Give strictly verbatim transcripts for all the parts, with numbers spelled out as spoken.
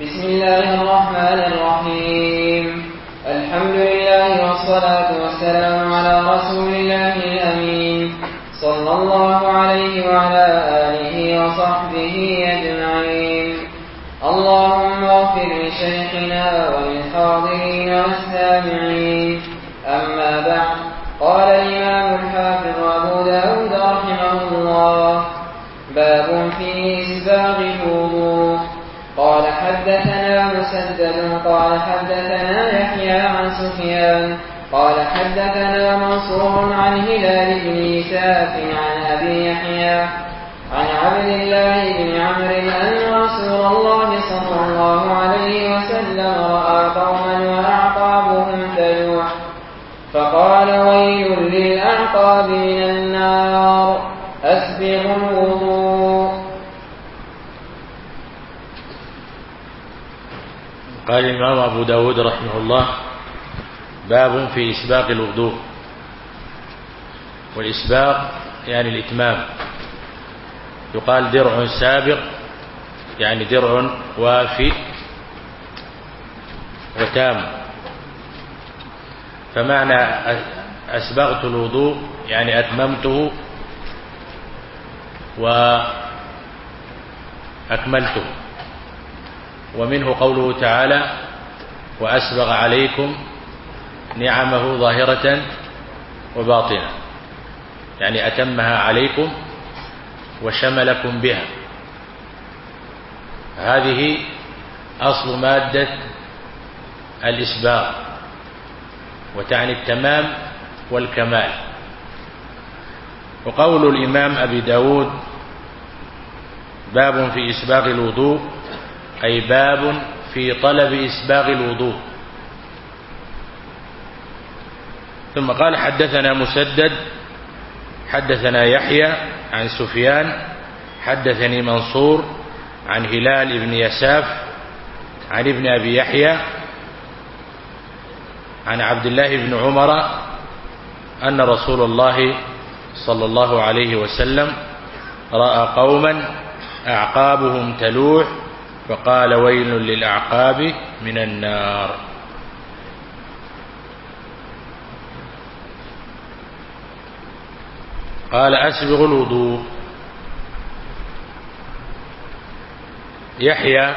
بسم الله الرحمن الرحيم. الحمد لله والصلاة والسلام على رسول الله الأمين صلى الله عليه وعلى آله وصحبه أجمعين. اللهم اغفر لشيخنا وللحاضرين والسامعين. أما بعد، قال الإمام الحافظ أبو داود رحمه الله: باب في إسباغ الوضوء. قال حدثنا مسدد قال حدثنا يحيى عن سفيان قال حدثنا منصور عن هلال بن يساف عن أبي يحيى عن عبد الله بن عمرو أن رسول الله صلى الله عليه وسلم رأى قوما وأعقابهم تلوح فقال: ويل للأعقاب من النار، أسبغوا الوضوء. قال الإمام أبو داود رحمه الله: باب في إسباغ الوضوء. والإسباغ يعني الإتمام، يقال درع سابق، يعني درع وافي وتام. فمعنى أسبغت الوضوء يعني أتممته وأكملته. ومنه قوله تعالى: وأسبغ عليكم نعمه ظاهرة وباطنة، يعني أتمها عليكم وشملكم بها. هذه أصل مادة الإسباغ، وتعني التمام والكمال. وقول الإمام أبي داود: باب في إسباغ الوضوء، أي باب في طلب إسباغ الوضوء. ثم قال: حدثنا مسدد حدثنا يحيى عن سفيان حدثني منصور عن هلال بن يساف عن ابن أبي يحيى عن عبد الله بن عمر أن رسول الله صلى الله عليه وسلم رأى قوما أعقابهم تلوح فقال: ويل للأعقاب من النار. قال: أسبغ الوضوء. يحيى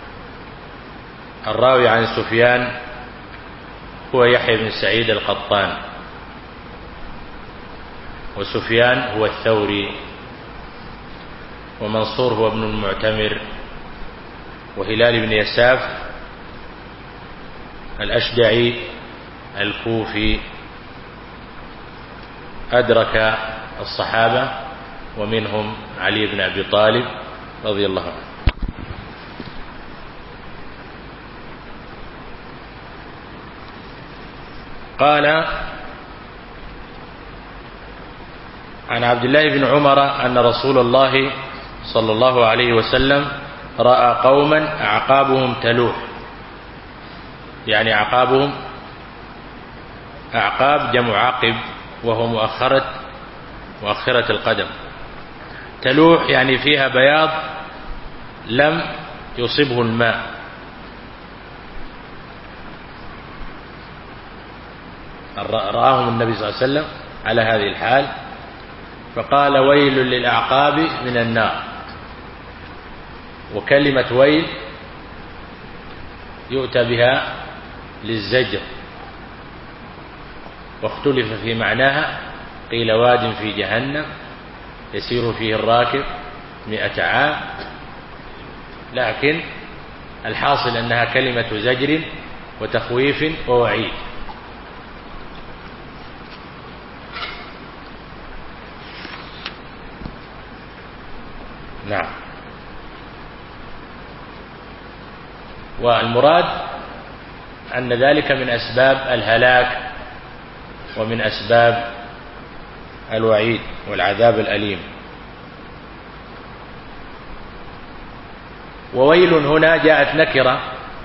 الراوي عن سفيان هو يحيى بن سعيد القطان، وسفيان هو الثوري، ومنصور هو ابن المعتمر، وهلال بن يساف الأشجعي الكوفي أدرك الصحابة، ومنهم علي بن أبي طالب رضي الله عنه. قال: عن عبد الله بن عمر أن رسول الله صلى الله عليه وسلم رأى قوما أعقابهم تلوح، يعني أعقابهم، أعقاب جمع عقب وهو مؤخرة مؤخرة القدم. تلوح يعني فيها بياض لم يصبه الماء. رآهم النبي صلى الله عليه وسلم على هذه الحال فقال: ويل للأعقاب من النار. وكلمة ويل يؤتى بها للزجر، واختلف في معناها، قيل واد في جهنم يسير فيه الراكب مئة عام، لكن الحاصل أنها كلمة زجر وتخويف ووعيد. نعم. والمراد أن ذلك من أسباب الهلاك ومن أسباب الوعيد والعذاب الأليم. وويل هنا جاءت نكرة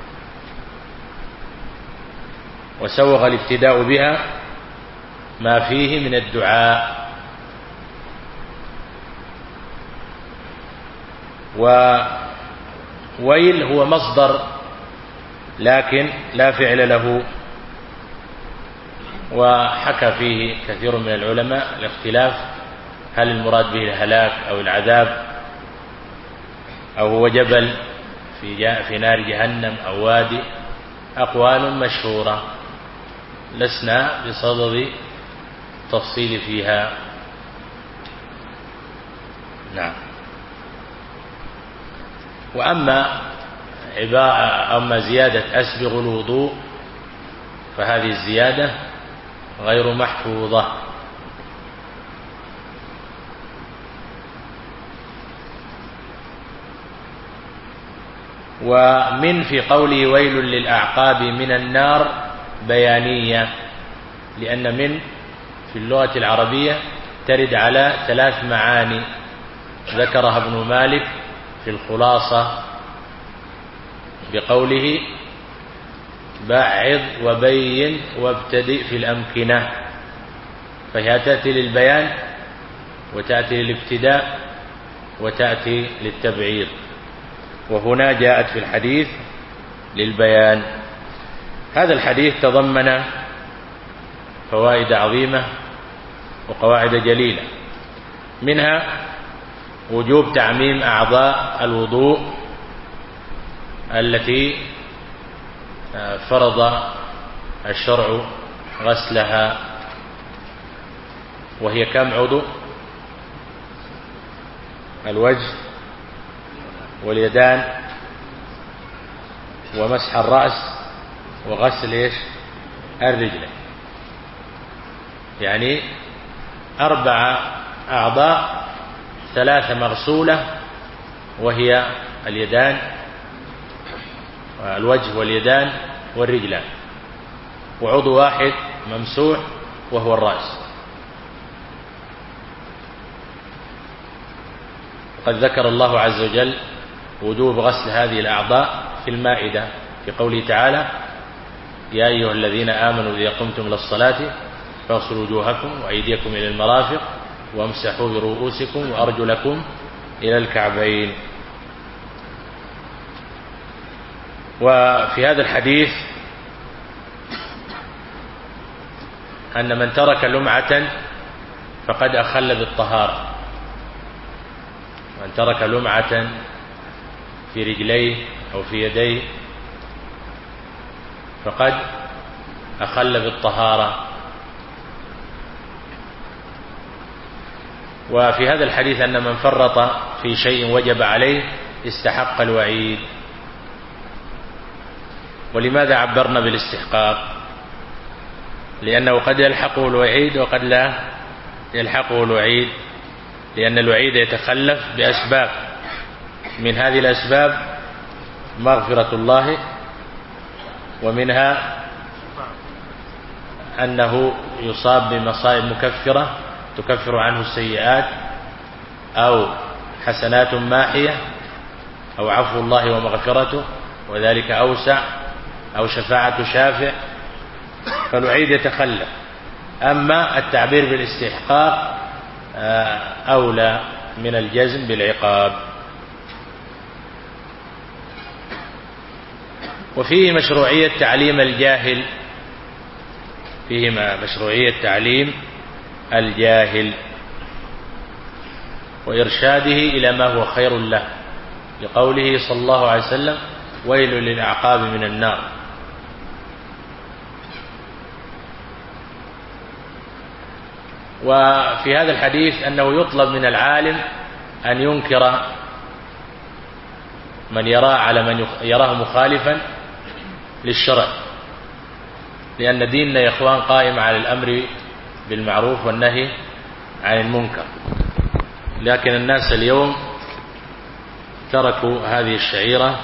وسوغ الابتداء بها ما فيه من الدعاء. ويل هو مصدر لكن لا فعل له، وحكى فيه كثير من العلماء الاختلاف هل المراد به الهلاك أو العذاب أو هو جبل في في نار جهنم أو وادي. أقوال مشهورة لسنا بصدد تفصيل فيها. نعم. وأما أما زيادة أسبغ الوضوء فهذه الزيادة غير محفوظة. ومن في قوله ويل للأعقاب من النار بيانية، لأن من في اللغة العربية ترد على ثلاث معاني ذكرها ابن مالك في الخلاصة بقوله بعض وبين وابتدئ في الأمكنة، فهي تأتي للبيان وتأتي للابتداء وتأتي للتبعيض، وهنا جاءت في الحديث للبيان. هذا الحديث تضمن فوائد عظيمة وقواعد جليلة، منها وجوب تعميم أعضاء الوضوء التي فرض الشرع غسلها، وهي كم عضو؟ الوجه واليدان ومسح الرأس وغسل ايش؟ الرجل. يعني أربع أعضاء، ثلاثة مغسولة وهي اليدان الوجه واليدان والرجلان، وعضو واحد ممسوح وهو الرأس. قد ذكر الله عز وجل وجوب غسل هذه الأعضاء في المائدة في قوله تعالى يا أيها الذين آمنوا إذا قمتم للصلاة فاغسلوا وجوهكم وأيديكم إلى المرافق وامسحوا برؤوسكم وأرجلكم إلى الكعبين. وفي هذا الحديث أن من ترك لمعة فقد أخل بالطهارة، من ترك لمعة في رجليه أو في يديه فقد أخل بالطهارة. وفي هذا الحديث أن من فرط في شيء وجب عليه استحق الوعيد. ولماذا عبرنا بالاستحقاق؟ لأنه قد يلحقه الوعيد وقد لا يلحقه الوعيد، لأن الوعيد يتخلف بأسباب، من هذه الأسباب مغفرة الله، ومنها أنه يصاب بمصائب مكفرة تكفر عنه السيئات، أو حسنات ماحية، أو عفو الله ومغفرته وذلك أوسع، أو شفاعة شافع، فالوعيد يتخلف. أما التعبير بالاستحقاق أولى من الجزم بالعقاب. وفيه مشروعية تعليم الجاهل، فيه مشروعية تعليم الجاهل وإرشاده إلى ما هو خير له، لقوله صلى الله عليه وسلم ويل للأعقاب من النار. وفي هذا الحديث أنه يطلب من العالم أن ينكر من يراه على من يراه مخالفا للشرع، لأن ديننا يا إخوان قائم على الأمر بالمعروف والنهي عن المنكر، لكن الناس اليوم تركوا هذه الشعيرة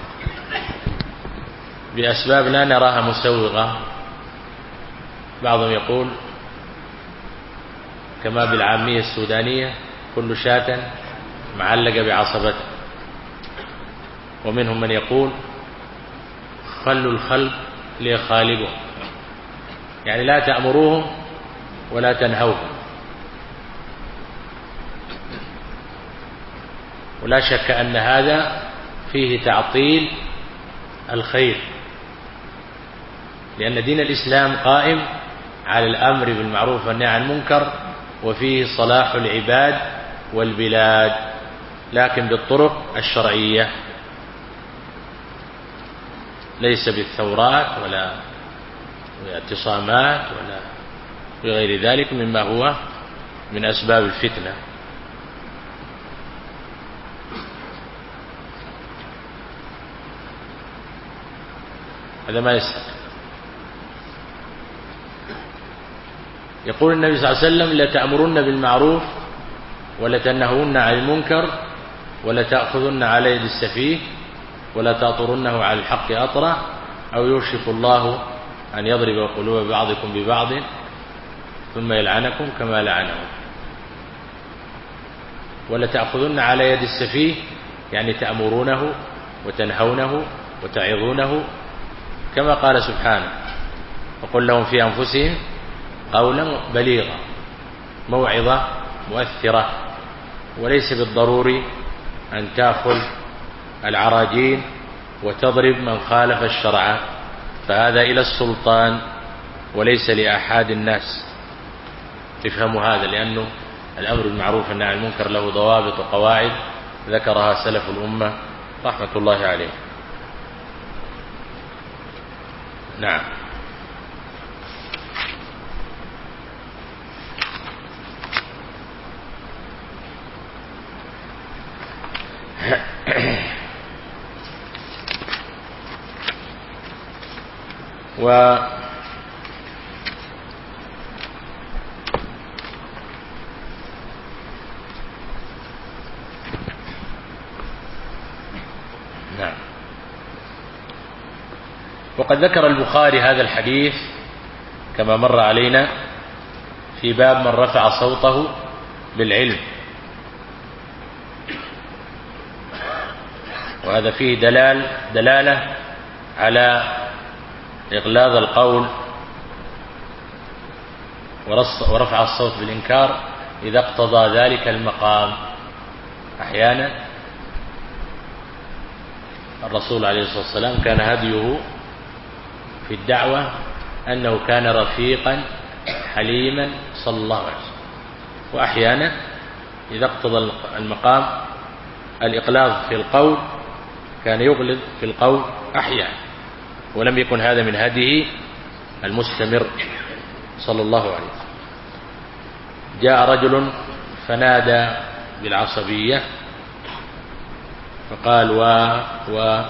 بأسباب لا نراها مسوغة. بعضهم يقول كما بالعامية السودانية كل شاة معلقة بعصبته، ومنهم من يقول خلوا الخلق ليخالقوا، يعني لا تأمروهم ولا تنهوهم. ولا شك أن هذا فيه تعطيل الخير، لأن دين الإسلام قائم على الأمر بالمعروف والنهي عن المنكر، وفيه صلاح العباد والبلاد، لكن بالطرق الشرعية، ليس بالثورات ولا باعتصامات ولا بغير ذلك مما هو من أسباب الفتنة. هذا ما يسأل. يقول النبي صلى الله عليه وسلم: لتأمرن بالمعروف ولتنهون عن المنكر ولتأخذن على يد السفيه ولا تأطرنه على الحق أطرا، أو يوشك الله أن يضرب قلوب بعضكم ببعض ثم يلعنكم كما لعنهم. ولتأخذن على يد السفيه يعني تأمرونه وتنهونه وتعظونه، كما قال سبحانه: وقل لهم في أنفسهم قولا بليغا، موعظة مؤثرة، وليس بالضروري أن تأخذ العراجين وتضرب من خالف الشرع، فهذا إلى السلطان وليس لأحد الناس. تفهموا هذا، لأنه الأمر بالمعروف والنهي عن المنكر له ضوابط وقواعد ذكرها سلف الأمة رحمة الله عليه. نعم. و نعم. وقد ذكر البخاري هذا الحديث كما مر علينا في باب من رفع صوته بالعلم، وهذا فيه دلال دلالة على إغلاظ القول ورفع الصوت بالإنكار إذا اقتضى ذلك المقام. أحيانا الرسول عليه الصلاة والسلام كان هديه في الدعوة أنه كان رفيقا حليما صلى الله عليه وسلم، وأحيانا إذا اقتضى المقام الإغلاظ في القول كان يغلظ في القول أحيانا، ولم يكن هذا من هديه المستمر صلى الله عليه وسلم. جاء رجل فنادى بالعصبية فقال و و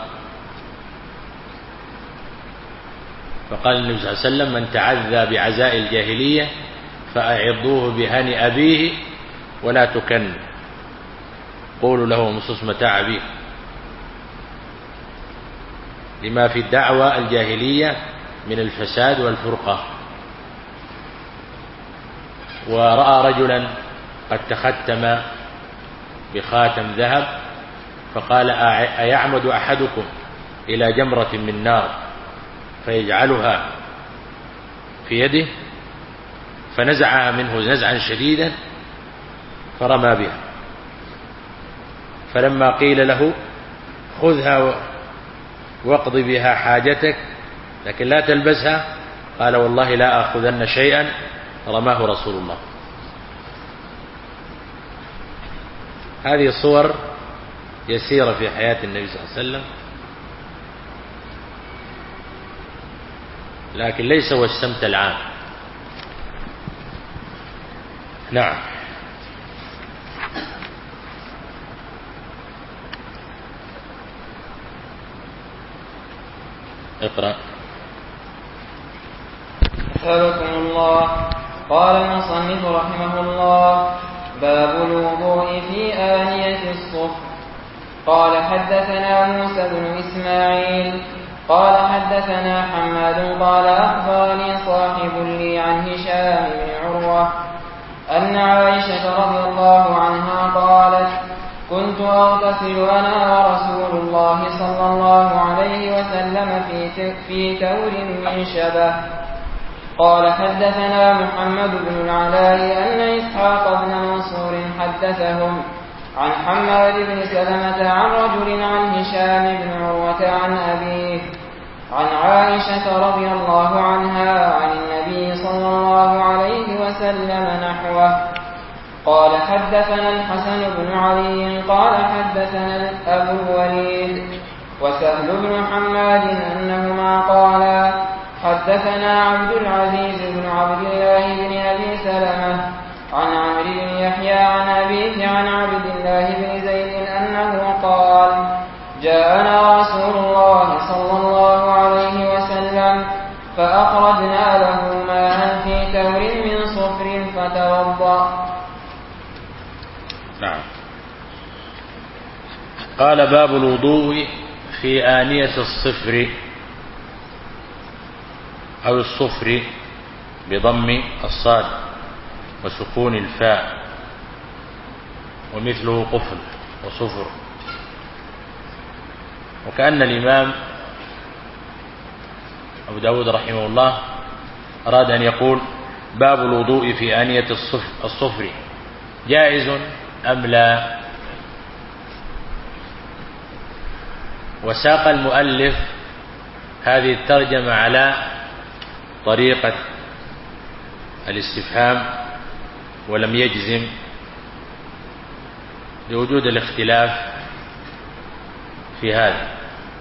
فقال النبي صلى الله عليه وسلم: من تعذى بعزاء الجاهلية فأعضوه بهني أبيه ولا تكن، قولوا له مصوص متاع أبيه، لما في الدعوة الجاهلية من الفساد والفرقة. ورأى رجلا قد تختم بخاتم ذهب فقال: أيعمد أحدكم إلى جمرة من نار فيجعلها في يده؟ فنزعها منه نزعا شديدا فرمى بها، فلما قيل له: خذها واقض بها حاجتك لكن لا تلبسها، قال: والله لا أخذن شيئا رماه رسول الله. هذه صور يسيرة في حياة النبي صلى الله عليه وسلم، لكن ليس هو السمت العام. نعم. اقرأ. أثابكم الله. قال المصنف رحمه الله: باب الوضوء في آنية الصفر. قال حدثنا موسى بن إسماعيل قال حدثنا حماد قال أخبرني صاحب لي عن هشام بن عروة أن عائشة رضي الله عنها قالت: كنت أغتسل أنا ورسول الله صلى الله عليه وسلم في في تور من شبه. قال حدثنا محمد بن العلاء أن إسحاق بن منصور حدثهم عن حماد بن سلمة عن رجل عن هشام بن عروة عن أبيه عن عائشة رضي الله عنها عن النبي صلى الله عليه وسلم نحوه. قال حدثنا الحسن بن علي قال حدثنا أبو الوليد وسهل بن حماد أنهما قالا حدثنا عبد العزيز بن عبد الله بن أبي سلمة عن عمرو بن يحيى عن أبيه عن عبد الله بن زيد أنه قال جاءنا رسول الله صلى الله عليه وسلم فأخرجنا له ماء في تور من صفر فتوضأ. نعم. قال باب الوضوء في آنية الصفر أو الصفر بضم الصاد وسكون الفاء ومثله قفل وصفر. وكأن الإمام أبو داود رحمه الله أراد أن يقول باب الوضوء في آنية الصفر جائز أم لا. وساق المؤلف هذه الترجمة على طريقة الاستفهام ولم يجزم لوجود الاختلاف في هذا،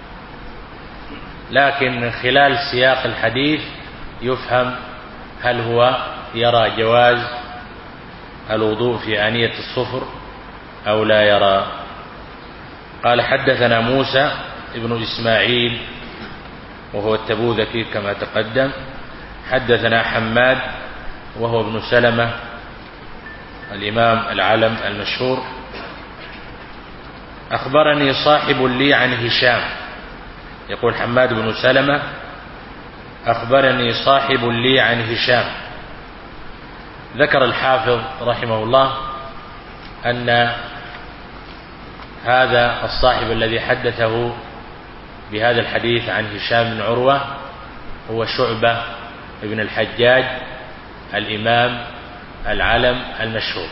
لكن من خلال سياق الحديث يفهم هل هو يرى جواز الوضوء في آنية الصفر أو لا يرى. قال حدثنا موسى ابن إسماعيل وهو التبوذكي كما تقدم. حدثنا حماد وهو ابن سلمة الإمام العلم المشهور. أخبرني صاحب لي عن هشام، يقول حماد بن سلمة أخبرني صاحب لي عن هشام. ذكر الحافظ رحمه الله أن هذا الصاحب الذي حدثه بهذا الحديث عن هشام بن عروة هو شعبة ابن الحجاج الإمام العلم المشهور.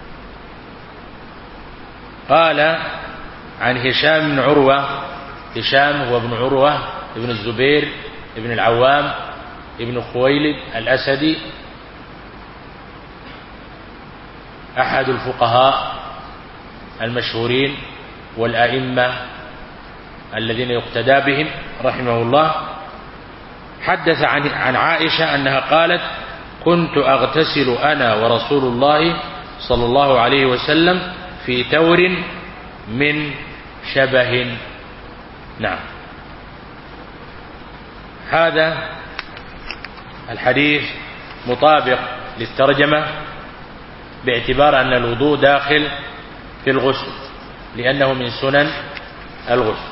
قال عن هشام بن عروة، هشام هو ابن عروة ابن الزبير ابن العوام ابن خويلد الأسدي، أحد الفقهاء المشهورين والأئمة الذين يقتدى بهم رحمه الله. حدث عن عن عائشة أنها قالت كنت أغتسل أنا ورسول الله صلى الله عليه وسلم في تور من شبه. نعم. هذا الحديث مطابق للترجمة باعتبار أن الوضوء داخل في الغسل لأنه من سنن الغسل.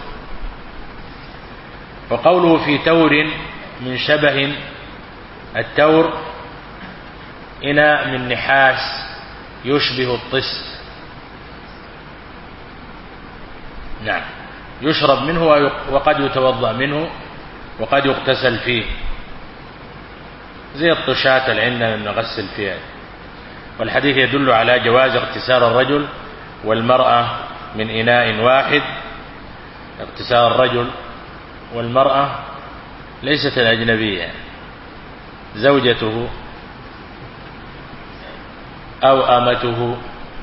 وقوله في تور من شبه، التور إناء من نحاس يشبه الطست، نعم، يشرب منه وقد يتوضأ منه وقد يغتسل فيه، زي الطشاة اللي عندنا نغسل فيها. والحديث يدل على جواز اغتسال الرجل والمرأة من إناء واحد. اغتسال الرجل والمرأة ليست الأجنبية، زوجته أو أمته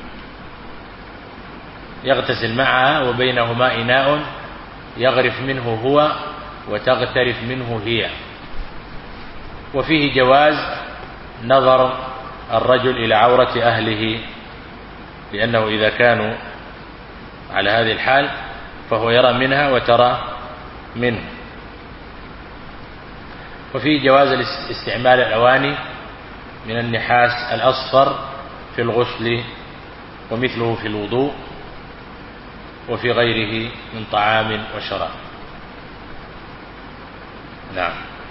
يغتسل معها وبينهما إناء يغرف منه هو وتغترف منه هي. وفيه جواز نظر الرجل إلى عورة أهله، لأنه إذا كانوا على هذه الحال فهو يرى منها وترى منه. وفيه جواز استعمال الأواني من النحاس الأصفر في الغسل ومثله في الوضوء وفي غيره من طعام وشراب. نعم.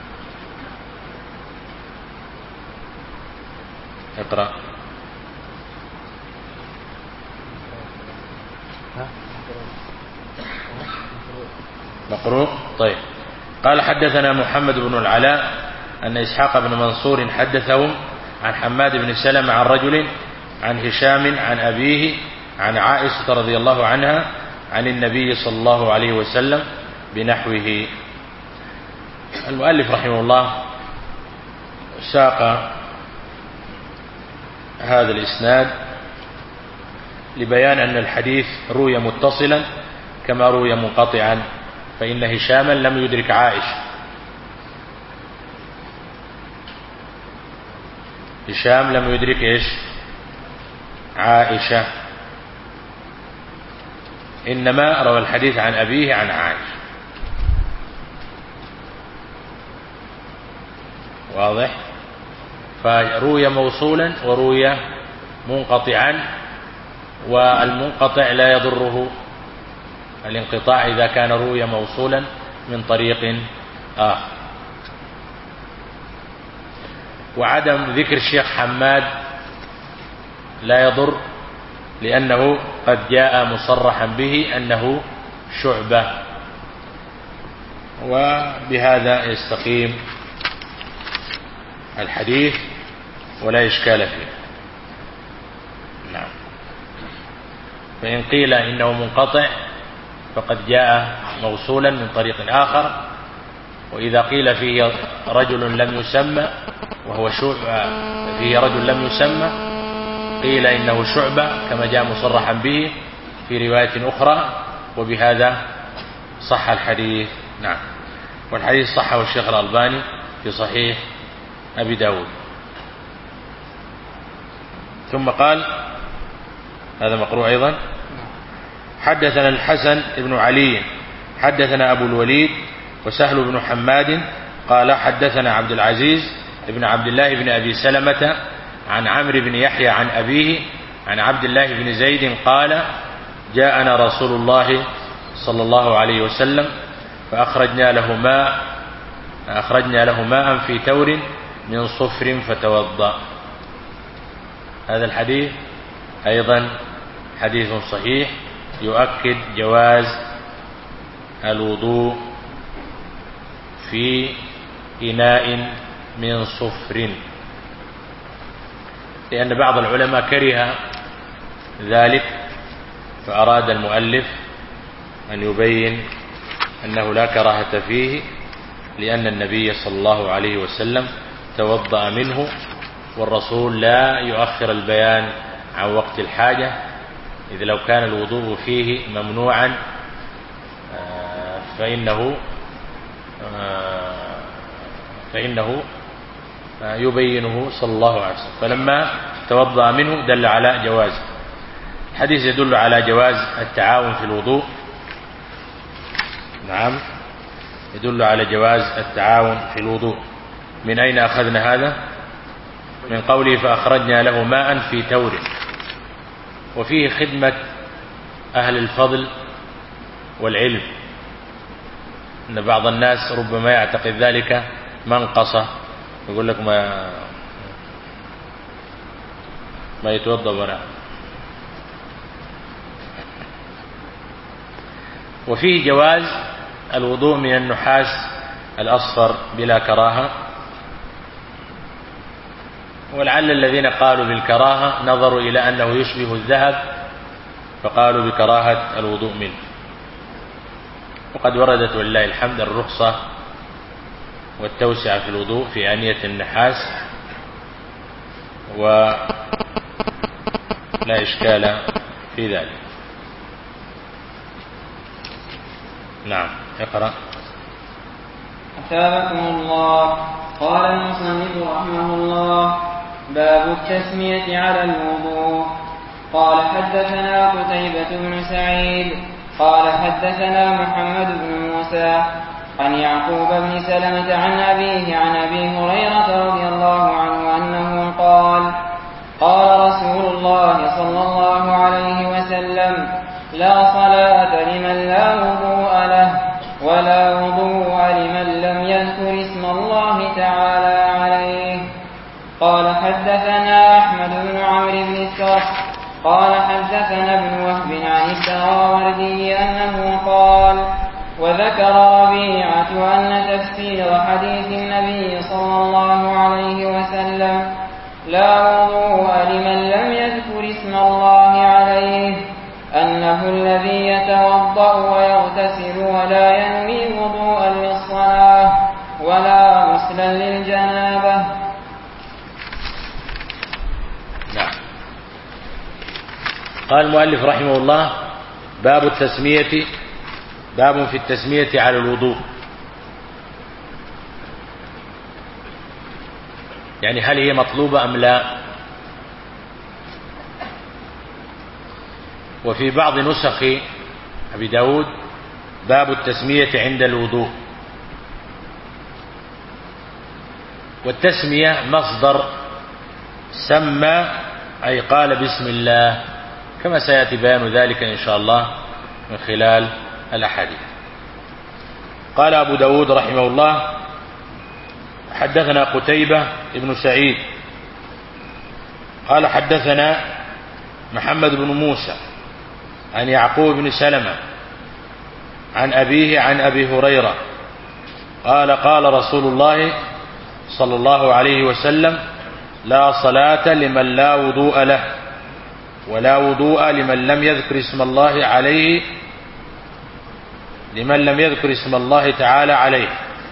اقرأ. مقروء. طيب. قال حدثنا محمد بن العلاء أن إسحاق بن منصور حدثهم عن حماد بن سلمة عن رجل عن هشام عن أبيه عن عائشة رضي الله عنها عن النبي صلى الله عليه وسلم بنحوه. المؤلف رحمه الله ساق هذا الإسناد لبيان أن الحديث روي متصلا كما روي منقطعا، فإن هشاما لم يدرك عائشة، هشام لم يدرك إيش؟ عائشة، إنما روى الحديث عن أبيه عن عائشة. واضح؟ فروي موصولا وروي منقطعا، والمنقطع لا يضره الانقطاع إذا كان روي موصولا من طريق آخر. وعدم ذكر الشيخ حماد لا يضر، لأنه قد جاء مصرحا به أنه شعبة، وبهذا يستقيم الحديث ولا إشكال فيه. نعم. فإن قيل إنه منقطع فقد جاء موصولا من طريق آخر، وإذا قيل فيه رجل لم يسمى وهو شعبة، فيه رجل لم يسمى قيل إنه شعبة كما جاء مصرحا به في رواية أخرى، وبهذا صح الحديث. نعم. والحديث صحه الشيخ الألباني في صحيح أبي داود. ثم قال هذا مقروء أيضا: حدثنا الحسن بن علي حدثنا أبو الوليد وسهل بن حماد قال حدثنا عبد العزيز بن عبد الله بن أبي سلمة عن عمرو بن يحيى عن أبيه عن عبد الله بن زيد قال: جاءنا رسول الله صلى الله عليه وسلم فأخرجنا له ماء أخرجنا له ماء في تور من صفر فتوضأ. هذا الحديث أيضا حديث صحيح يؤكد جواز الوضوء في إناء من صفر، لأن بعض العلماء كره ذلك، فأراد المؤلف أن يبين أنه لا كراهة فيه، لأن النبي صلى الله عليه وسلم توضأ منه، والرسول لا يؤخر البيان عن وقت الحاجة، إذ لو كان الوضوء فيه ممنوعا فإنه فإنه يبينه صلى الله عليه وسلم، فلما توضأ منه دل على جواز. الحديث يدل على جواز التعاون في الوضوء. نعم، يدل على جواز التعاون في الوضوء. من أين أخذنا هذا؟ من قوله فأخرجنا له ماء في تور، وفيه خدمة أهل الفضل والعلم، أن بعض الناس ربما يعتقد ذلك منقصة، يقول لك ما ما يتوضأ ولا. وفيه جواز الوضوء من النحاس الأصفر بلا كراهة، ولعل الذين قالوا بالكراهة نظروا إلى أنه يشبه الذهب فقالوا بكراهة الوضوء منه، وقد وردت ولله الحمد الرخصة والتوسعة في الوضوء في آنية النحاس، ولا إشكال في ذلك. نعم، اقرأ. أثابكم الله. قال المصنف رحمه الله: باب التسمية على الوضوء. قال حدثنا قتيبة بن سعيد قال حدثنا محمد بن موسى عن يعقوب بن سلمة عن أبيه عن أبي هريرة رضي الله عنه أنه قال: قال رسول الله صلى الله عليه وسلم: لا صلاة لمن لا وضوء له، ولا وضوء لمن لم يذكر اسم الله تعالى عليه. قال حدثنا أحمد بن عمرو بن السرح قال حدثنا ابن وهب عن الدراوردي أنه قال: وذكر ربيعة أن تفسير حديث النبي صلى الله عليه وسلم لا وضوء لمن لم يذكر اسم الله عليه، أنه الذي يتوضأ ويغتسل ولا ينوي وضوءا للصلاة ولا غسلا للجنابة. نعم. قال المؤلف رحمه الله: باب التسمية، باب في التسمية على الوضوء. يعني هل هي مطلوبة أم لا؟ وفي بعض نسخ أبي داود باب التسمية عند الوضوء. والتسمية مصدر سمى، أي قال بسم الله، كما سيأتي بيان ذلك إن شاء الله من خلال الأحاديث. قال أبو داود رحمه الله: حدثنا قتيبة ابن سعيد قال حدثنا محمد بن موسى عن يعقوب بن سلمة عن أبيه عن أبي هريرة قال: قال رسول الله صلى الله عليه وسلم: لا صلاة لمن لا وضوء له، ولا وضوء لمن لم يذكر اسم الله عليه، لمن لم يذكر اسم الله تعالى عليه.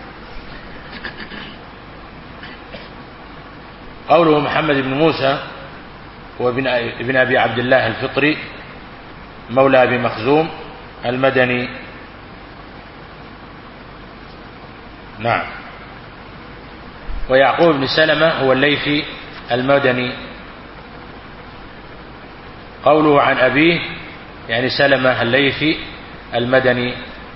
قوله محمد بن موسى هو ابن أبي عبد الله الفطري مولى أبي مخزوم المدني. نعم. ويعقوب بن سلمة هو الليثي المدني. قوله عن أبيه يعني سلمة الليثي المدني.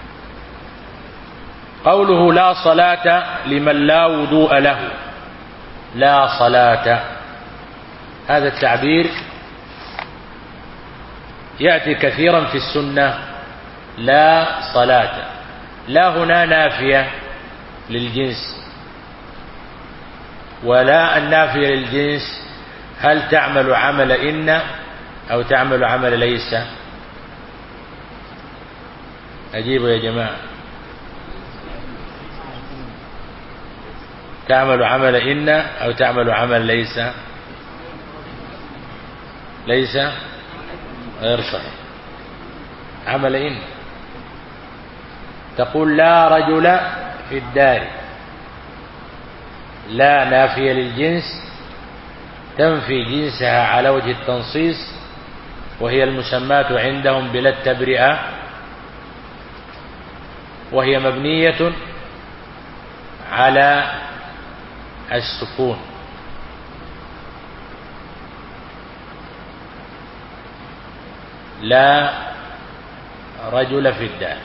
قوله لا صلاة لمن لا وضوء له، لا صلاة، هذا التعبير يأتي كثيرا في السنة. لا صلاة، لا هنا نافية للجنس، ولا النافية للجنس هل تعمل عمل إن أو تعمل عمل ليس؟ أجيبوا يا جماعة. تعمل عمل إن أو تعمل عمل ليس؟ ليس غير صحيح. عمل إن تقول لا رجل في الدار، لا نافية للجنس تنفي جنسها على وجه التنصيص، وهي المسماة عندهم بلا التبرئة، وهي مبنية على السكون. لا رجل في الدار.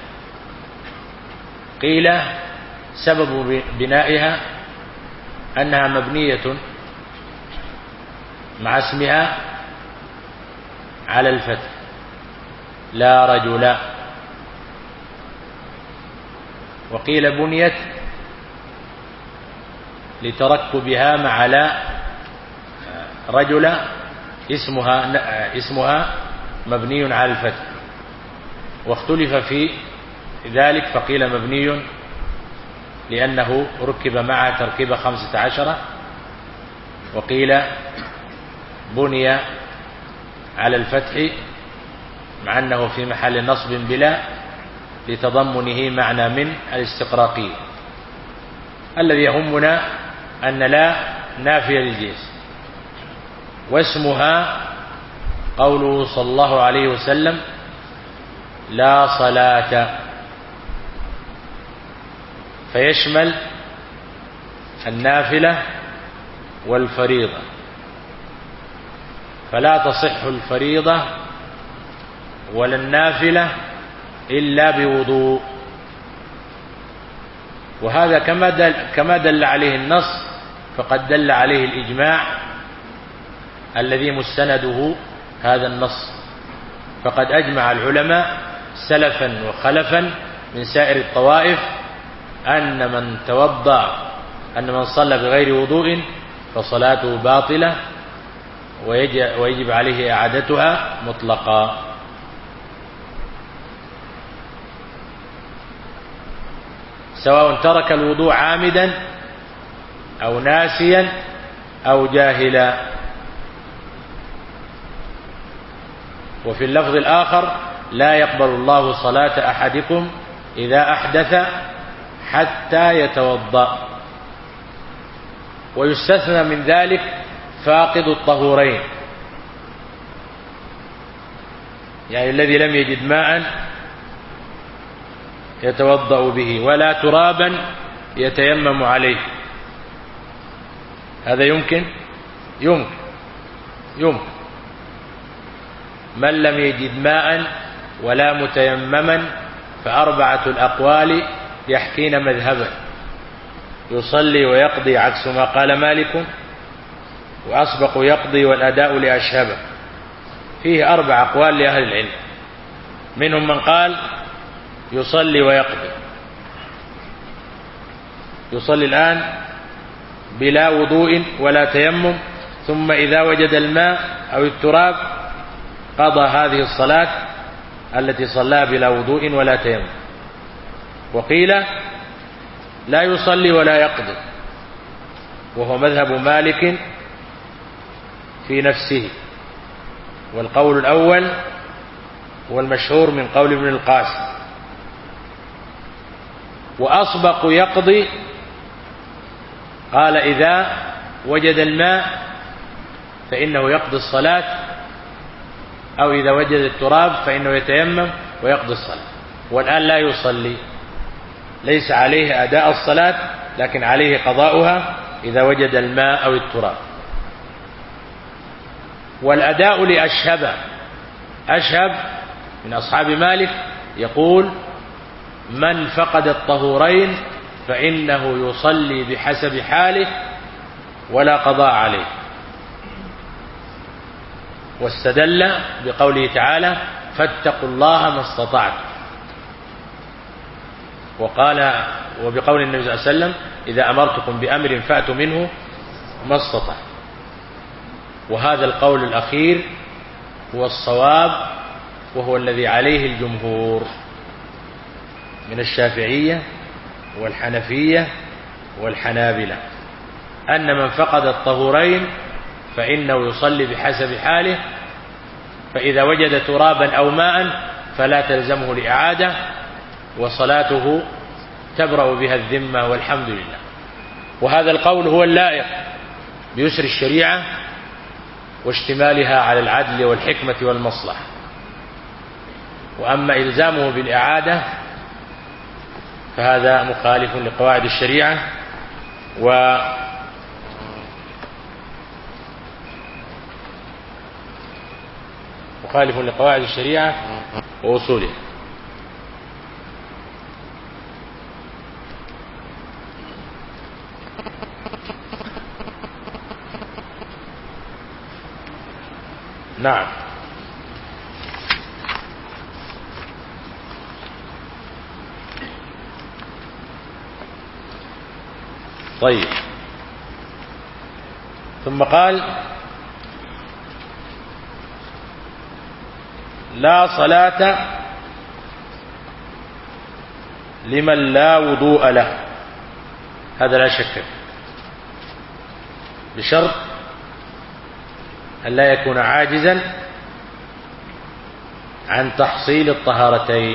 قيل سبب بنائها أنها مبنية مع اسمها على الفتح، لا رجل. وقيل بنيت لتركبها مع لا رجل، اسمها اسمها مبني على الفتح، واختلف في ذلك، فقيل مبني لأنه ركب معها تركيب خمسة عشر، وقيل بني على الفتح مع أنه في محل نصب بلا لتضمنه معنى من الاستقراقية. الذي يهمنا أن لا نافية للجنس، واسمها قوله صلى الله عليه وسلم: لا صلاة، فيشمل النافلة والفريضة، فلا تصح الفريضة ولا النافلة إلا بوضوء. وهذا كما دل, كما دل عليه النص، فقد دل عليه الإجماع الذي مستنده هذا النص. فقد أجمع العلماء سلفا وخلفا من سائر الطوائف أن من توضأ أن من صلى بغير وضوء فصلاته باطلة ويجب عليه إعادتها مطلقا. سواء ترك الوضوء عامدا أو ناسيا أو جاهلا. وفي اللفظ الآخر لا يقبل الله صلاة أحدكم إذا أحدث حتى يتوضأ. ويستثنى من ذلك فاقد الطهورين، يعني الذي لم يجد ماء يتوضأ به ولا ترابا يتيمم عليه. هذا يمكن يمكن يمكن من لم يجد ماء ولا متيمما فأربعة الأقوال يحكين مذهبا: يصلي ويقضي عكس ما قال مالك، وأسبق يقضي والأداء لأشهبه. فيه أربع أقوال لأهل العلم، منهم من قال يصلي ويقضي، يصلي الآن بلا وضوء ولا تيمم، ثم إذا وجد الماء أو التراب قضى هذه الصلاة التي صلاها بلا وضوء ولا تيمم. وقيل لا يصلي ولا يقضي، وهو مذهب مالك في نفسه، والقول الأول هو المشهور من قول ابن القاسم. وأسبق يقضي قال إذا وجد الماء فإنه يقضي الصلاة، أو إذا وجد التراب فإنه يتيمم ويقضي الصلاة. والآن لا يصلي، ليس عليه أداء الصلاة لكن عليه قضاؤها إذا وجد الماء أو التراب. والأداء لأشهب، أشهب من أصحاب مالك يقول من فقد الطهورين فإنه يصلي بحسب حاله ولا قضاء عليه. واستدل بقوله تعالى فاتقوا الله ما استطعتم، وقال وبقول النبي صلى الله عليه وسلم إذا أمرتكم بأمر فأتوا منه ما استطعتم. وهذا القول الأخير هو الصواب، وهو الذي عليه الجمهور من الشافعية والحنفية والحنابلة، أن من فقد الطهورين فإنه يصلي بحسب حاله، فإذا وجد ترابا أو ماء فلا تلزمه الإعادة، وصلاته تبرأ بها الذمة والحمد لله. وهذا القول هو اللائق بيسر الشريعة واشتمالها على العدل والحكمة والمصلحة. وأما إلزامه بالإعادة فهذا مخالف لقواعد الشريعة و مخالف لقواعد الشريعة وأصولها. نعم. طيب، ثم قال لا صلاة لمن لا وضوء له. هذا لا شك، بشرط أن لا يكون عاجزا عن تحصيل الطهارتين،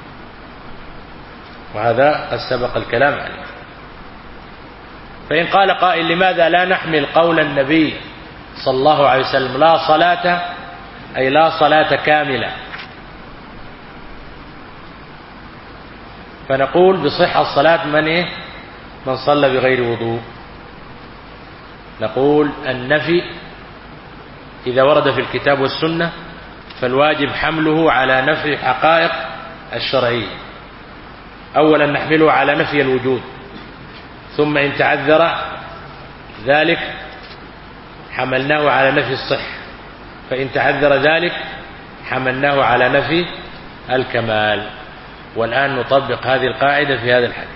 وهذا قد سبق الكلام عليه. فإن قال قائل لماذا لا نحمل قول النبي صلى الله عليه وسلم لا صلاة أي لا صلاة كاملة، فنقول بصحة الصلاة من إيه؟ من صلى بغير وضوء. نقول النفي إذا ورد في الكتاب والسنة فالواجب حمله على نفي الحقائق الشرعية. أولا نحمله على نفي الوجود، ثم إن تعذر ذلك حملناه على نفي الصحة، فإن تعذر ذلك حملناه على نفي الكمال. والآن نطبق هذه القاعدة في هذا الحديث.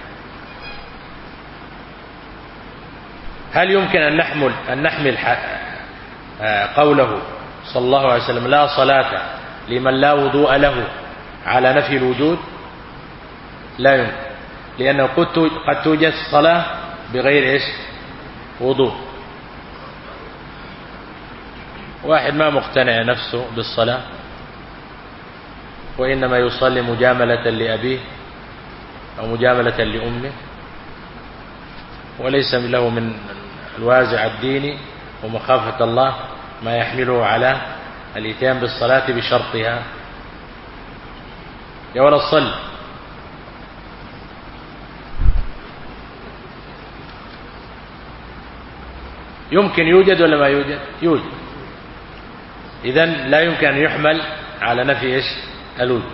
هل يمكن أن نحمل أن نحمل قوله صلى الله عليه وسلم لا صلاة لمن لا وضوء له على نفي الوجود؟ لا يمكن، لأنه قد توجد الصلاة بغير إيش؟ وضوء. واحد ما مقتنع نفسه بالصلاة وإنما يصلي مجاملة لأبيه أو مجاملة لأمه، وليس له من الوازع الديني ومخافة الله ما يحمله على الإتيان بالصلاة بشرطها. يا ولا الصل يمكن يوجد ولا ما يوجد؟ يوجد. إذن لا يمكن أن يحمل على نفي إيش؟ الوجود.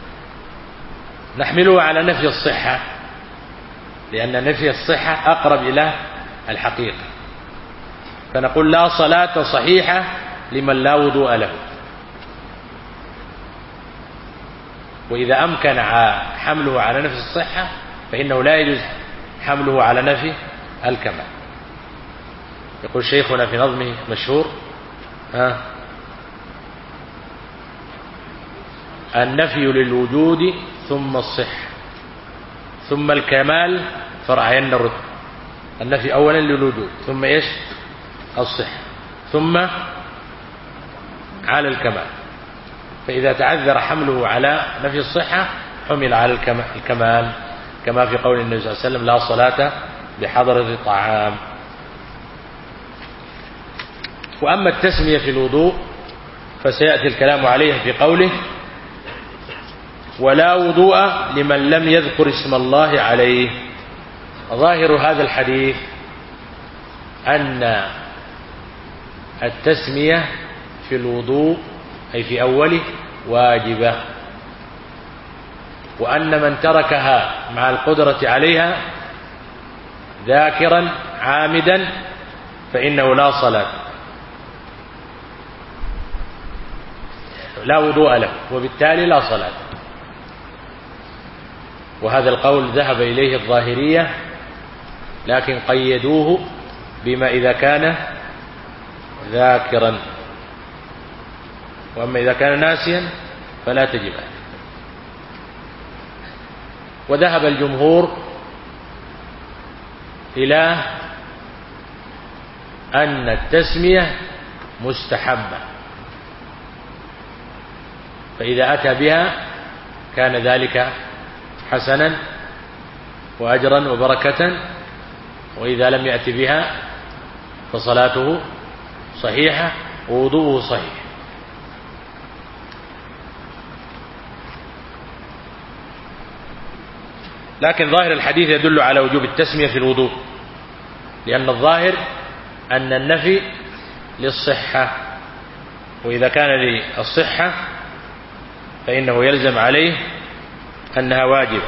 نحمله على نفي الصحة، لأن نفي الصحة أقرب إلى الحقيقة، فنقول لا صلاة صحيحة لمن لا وضوء له. وإذا أمكن حمله على نفي الصحة فإنه لا يجوز حمله على نفي الكمال. يقول شيخنا في نظمه مشهور: ها النفي للوجود ثم الصحة ثم الكمال فرعين الرتب. النفي أولا للوجود، ثم إيش؟ الصحة، ثم على الكمال. فإذا تعذر حمله على نفي الصحة حمل على الكمال، كما في قول النبي صلى الله عليه وسلم: لا صلاة بحضرة طعام. وأما التسمية في الوضوء فسيأتي الكلام عليها في قوله: ولا وضوء لمن لم يذكر اسم الله عليه. ظاهر هذا الحديث أن التسمية في الوضوء أي في أوله واجبة، وأن من تركها مع القدرة عليها ذاكرا عامدا فإنه لا صلاة لا وضوء له، وبالتالي لا صلاة. وهذا القول ذهب إليه الظاهرية، لكن قيدوه بما إذا كان ذاكرا، وأما إذا كان ناسيا فلا تجب عليه. وذهب الجمهور إلى أن التسمية مستحبة، فإذا أتى بها كان ذلك حسنا وأجرا وبركة، وإذا لم يأتي بها فصلاته صحيحة ووضوءه صحيح. لكن ظاهر الحديث يدل على وجوب التسمية في الوضوء، لأن الظاهر أن النفي للصحة، وإذا كان للصحة فإنه يلزم عليه أنها واجبة،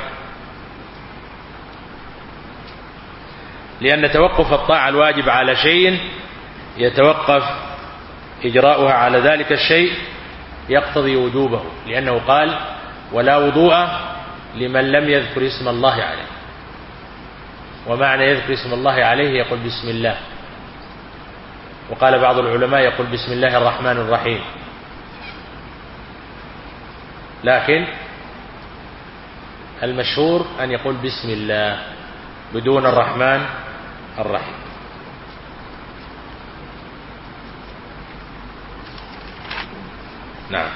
لأن توقف الطاعة الواجبة على شيء يتوقف إجراؤها على ذلك الشيء يقتضي وجوبه، لأنه قال: ولا وضوء لمن لم يذكر اسم الله عليه. ومعنى يذكر اسم الله عليه يقول بسم الله، وقال بعض العلماء يقول بسم الله الرحمن الرحيم، لكن المشهور أن يقول بسم الله بدون الرحمن الرحيم. نعم.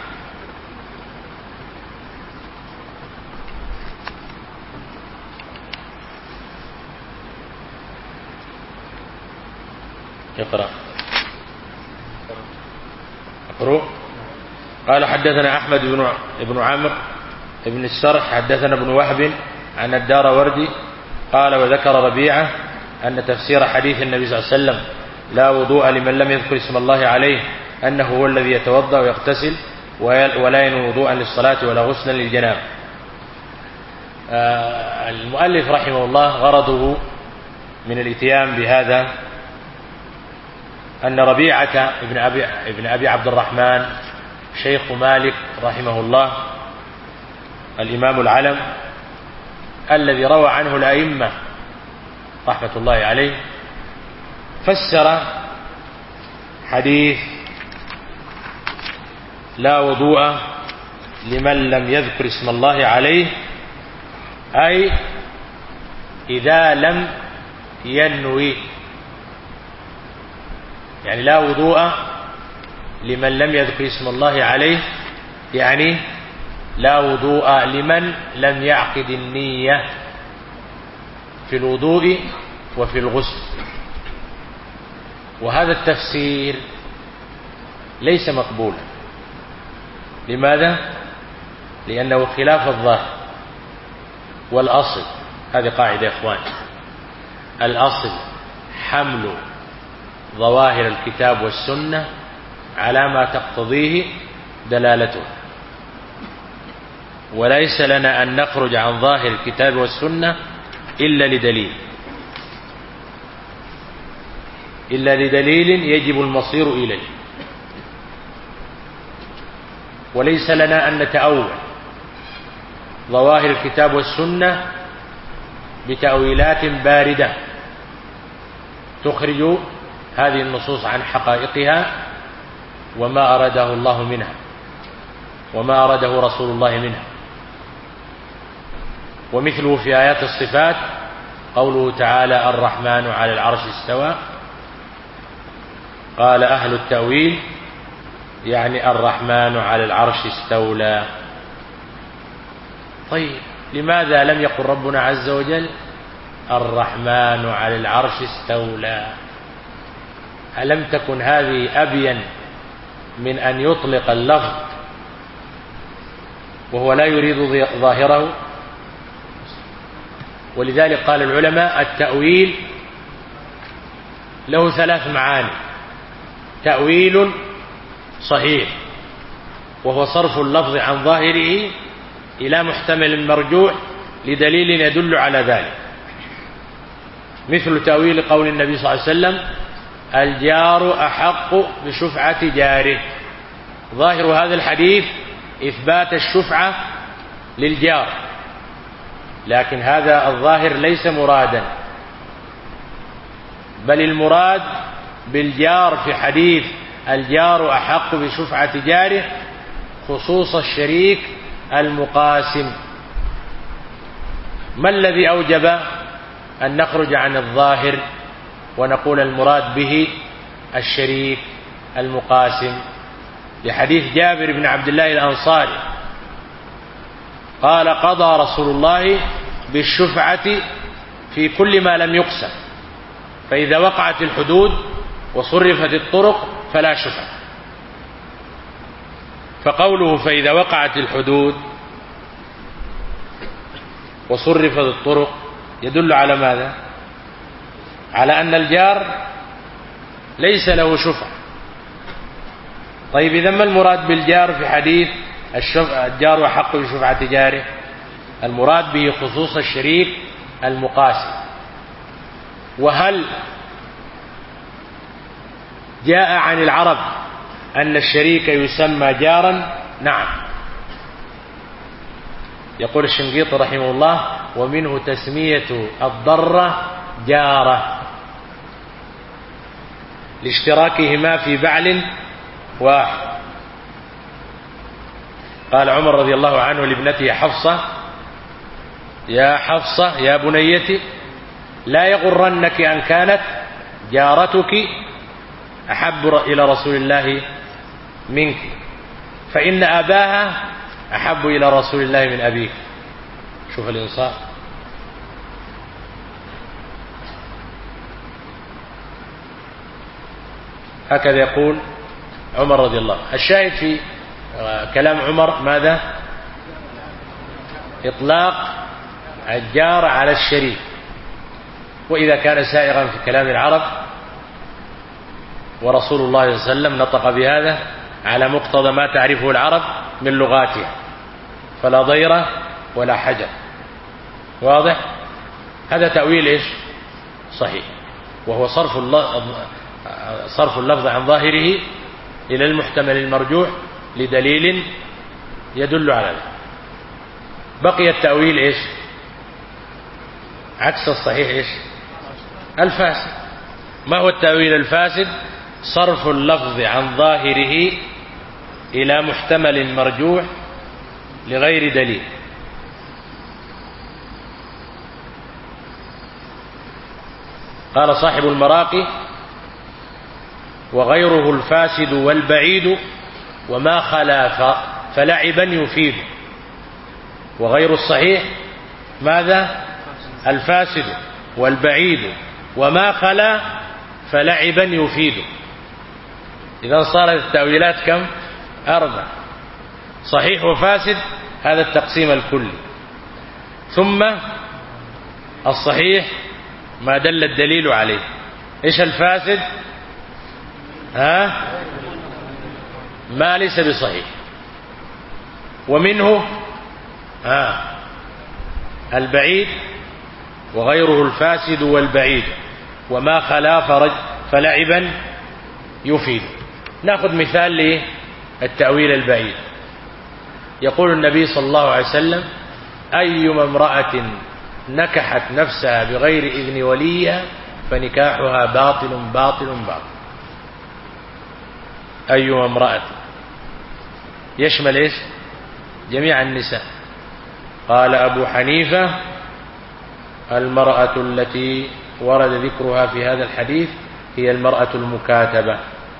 اقرأ. اقرأ. قال: حدثنا أحمد بن ابن عمرو ابن السرح حدثنا ابن وهب عن الداروردي قال: وذكر ربيعة أن تفسير حديث النبي صلى الله عليه وسلم لا وضوء لمن لم يذكر اسم الله عليه أنه هو الذي يتوضأ ويغتسل ولا ينوي وضوءا للصلاة ولا غسلا للجنابة. المؤلف رحمه الله غرضه من الاتيان بهذا أن ربيعة ابن أبي, ابن أبي عبد الرحمن شيخ مالك رحمه الله الإمام العلم الذي روى عنه الأئمة رحمة الله عليه، فسر حديث لا وضوء لمن لم يذكر اسم الله عليه، أي إذا لم ينوي، يعني لا وضوء لمن لم يذكر اسم الله عليه، يعني لا وضوء لمن لم يعقد النية في الوضوء وفي الغسل. وهذا التفسير ليس مقبولا. لماذا؟ لأنه خلاف الظاهر. والأصل، هذه قاعدة يا إخوان، الأصل حمل ظواهر الكتاب والسنة على ما تقتضيه دلالته، وليس لنا أن نخرج عن ظاهر الكتاب والسنة إلا لدليل إلا لدليل يجب المصير إليه. وليس لنا أن نتأول ظواهر الكتاب والسنة بتأويلات باردة تخرج هذه النصوص عن حقائقها وما أراده الله منها وما أراده رسول الله منها. ومثله في آيات الصفات قوله تعالى: الرحمن على العرش استوى. قال أهل التأويل يعني الرحمن على العرش استولى. طيب، لماذا لم يقل ربنا عز وجل الرحمن على العرش استولى؟ ألم تكن هذه أبين من أن يطلق اللفظ وهو لا يريد ظاهره؟ ولذلك قال العلماء: التأويل له ثلاث معاني: تأويل صحيح وهو صرف اللفظ عن ظاهره إلى محتمل مرجوح لدليل يدل على ذلك، مثل تأويل قول النبي صلى الله عليه وسلم: الجار أحق بشفعة جاره. ظاهر هذا الحديث إثبات الشفعة للجار، لكن هذا الظاهر ليس مرادا، بل المراد بالجار في حديث الجار أحق بشفعة جاره خصوص الشريك المقاسم. ما الذي أوجب أن نخرج عن الظاهر ونقول المراد به الشريك المقاسم؟ لحديث جابر بن عبد الله الأنصاري قال: قضى رسول الله بالشفعة في كل ما لم يقسم، فإذا وقعت الحدود وصرفت الطرق فلا شفعة. فقوله فإذا وقعت الحدود وصرفت الطرق يدل على ماذا؟ على أن الجار ليس له شفعة. طيب، إذا ما المراد بالجار في حديث الجار أحق بشفعة جاره؟ المراد به خصوص الشريك المقاسم. وهل جاء عن العرب أن الشريك يسمى جارا؟ نعم. يقول الشنقيطي رحمه الله: ومنه تسمية الضرة جارة لاشتراكهما في بعل واحد. قال عمر رضي الله عنه لابنته حفصة: يا حفصة يا بنيتي، لا يغرنك أن كانت جارتك أحب إلى رسول الله منك، فإن أباها أحب إلى رسول الله من أبيك. شوف الإنصاف. هكذا يقول عمر رضي الله عنه. الشاهد في كلام عمر ماذا؟ إطلاق الجار على الشريك. وإذا كان سائغا في كلام العرب ورسول الله صلى الله عليه وسلم نطق بهذا على مقتضى ما تعرفه العرب من لغاتها، فلا ضير ولا حجر. واضح؟ هذا تأويل إيش؟ صحيح، وهو صرف صرف اللفظ عن ظاهره إلى المحتمل المرجوح لدليل يدل على ذلك. بقي التأويل إيش؟ عكس الصحيح إيش؟ الفاسد. ما هو التأويل الفاسد؟ صرف اللفظ عن ظاهره إلى محتمل مرجوح لغير دليل. قال صاحب المراقي: وغيره الفاسد والبعيد وما خلا فلعبا يفيد. وغير الصحيح ماذا؟ الفاسد والبعيد وما خلا فلعبا يفيد. إذا صارت التأويلات كم؟ أربع: صحيح وفاسد، هذا التقسيم الكلي. ثم الصحيح ما دل الدليل عليه. إيش الفاسد؟ ها؟ ما ليس بصحيح. ومنه ها البعيد وغيره الفاسد والبعيد وما خلا فرج فلعبا يفيد. نأخذ مثال للتأويل البعيد. يقول النبي صلى الله عليه وسلم: أيما امرأة نكحت نفسها بغير إذن وليها فنكاحها باطل باطل باطل. أيما امرأة يشمل إيش؟ جميع النساء. قال أبو حنيفة: المرأة التي ورد ذكرها في هذا الحديث هي المرأة المكاتبة.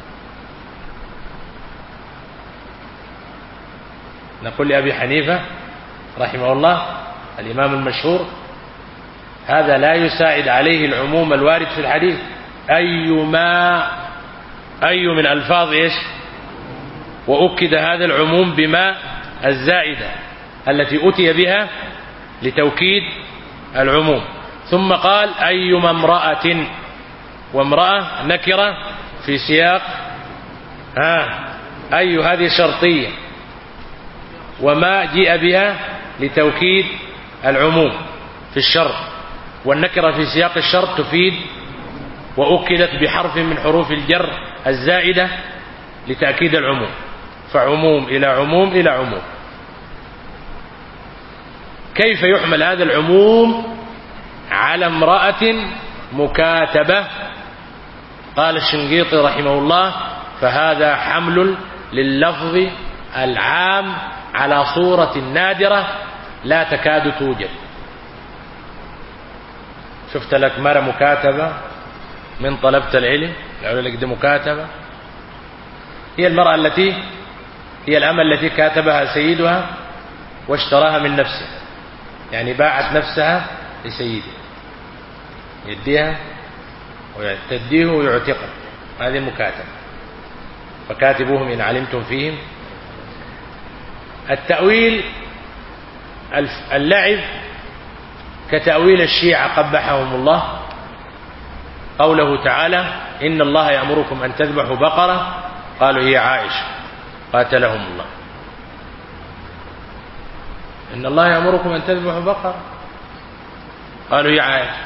نقول لأبي حنيفة رحمه الله الإمام المشهور: هذا لا يساعد عليه العموم الوارد في الحديث. أيما أي من ألفاظ إيش؟ وأكد هذا العموم بما الزائدة التي أتي بها لتوكيد العموم. ثم قال: أيما امرأة، وامرأة نكرة في سياق ها أي هذه شرطية، وما جيء بها لتوكيد العموم في الشرط، والنكرة في سياق الشرط تفيد، وأكدت بحرف من حروف الجر الزائدة لتأكيد العموم. فعموم إلى عموم إلى عموم. كيف يحمل هذا العموم على امرأة مكاتبة؟ قال الشنقيطي رحمه الله: فهذا حمل لللفظ العام على صورة نادرة لا تكاد توجد. شفت لك مرة مكاتبة من طلبة العلم، يقول لك دي مكاتبة، هي المرأة التي هي الأمة التي كاتبها سيدها واشتراها من نفسه، يعني باعت نفسها لسيدها، يديها وتديه ويعتقها، هذه المكاتبة. فكاتبوهم إن علمتم فيهم. التأويل اللعب كتأويل الشيعة قبحهم الله، قوله تعالى: إن الله يأمركم أن تذبحوا بقرة، قالوا هي عائشة قاتلهم الله. إن الله يأمركم أن تذبحوا بقرة، قالوا هي عائشة.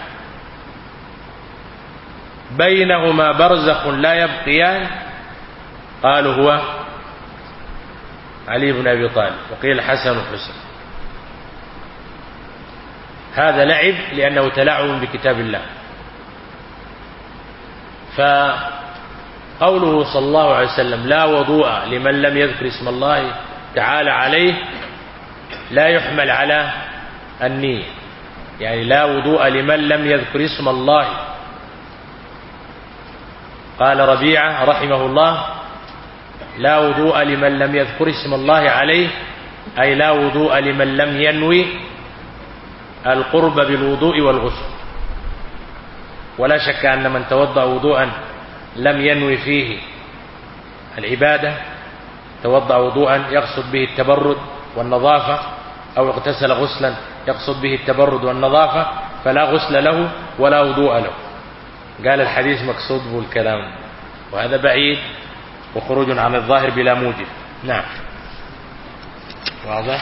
بينهما برزخ لا يبقيان، قالوا هو علي بن أبي طالب، وقيل حسن وحسن. هذا لعب لأنه تلاعب بكتاب الله. فقوله صلى الله عليه وسلم: لا وضوء لمن لم يذكر اسم الله تعالى عليه، لا يحمل على النية، يعني لا وضوء لمن لم يذكر اسم الله. قال ربيعة رحمه الله: لا وضوء لمن لم يذكر اسم الله عليه، أي لا وضوء لمن لم ينوي القرب بالوضوء والغسل. ولا شك أن من توضأ وضوءا لم ينوي فيه العبادة، توضأ وضوءا يقصد به التبرد والنظافة، أو اغتسل غسلا يقصد به التبرد والنظافة، فلا غسل له ولا وضوء له. قال الحديث مقصود بالكلام، وهذا بعيد وخروج عن الظاهر بلا موجب. نعم، واضح.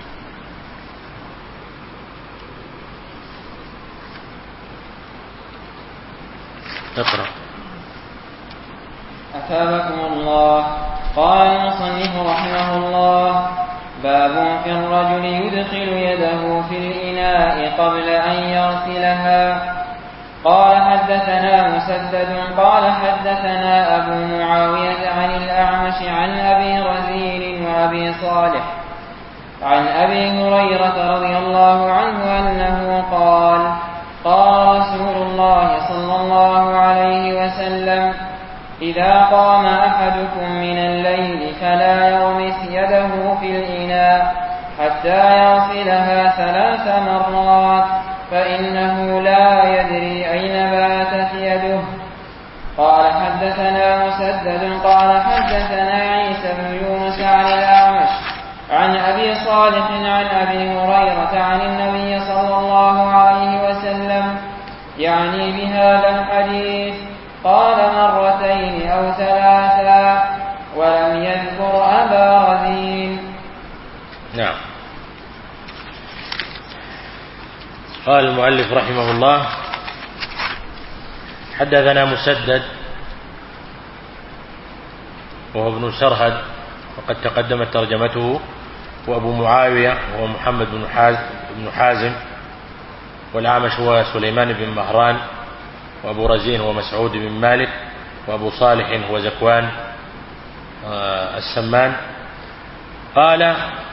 اقرأ. أثابكم الله. قال المصنف رحمه الله: باب في الرجل يدخل يده في الإناء قبل أن يغسلها. قال حدثنا مسدد قال حدثنا أبو معاوية عن الأعمش عن أبي رزين وأبي صالح عن أبي هريرة رضي الله عنه أنه قال: قال رسول الله صلى الله عليه وسلم: إذا قام أحدكم من الليل فلا يغمس يده في الإناء حتى يغسلها ثلاث مرات فإنه لا يدري أين باتت يده. قال حدثنا مسدد قال حدثنا عيسى بن يونس عن الأعمش عن أبي صالح عن أبي هريرة عن النبي صلى الله عليه وسلم يعني بهذا الحديث قال مرتين أو ثلاثا ولم يذكر أبا رزين. نعم. قال المؤلف رحمه الله حدثنا مسدد وهو ابن سرهد وقد تقدمت ترجمته، وأبو معاوية وهو محمد بن حازم، والأعمش هو سليمان بن مهران، وأبو رزين هو مسعود بن مالك، وأبو صالح هو زكوان السمان. قال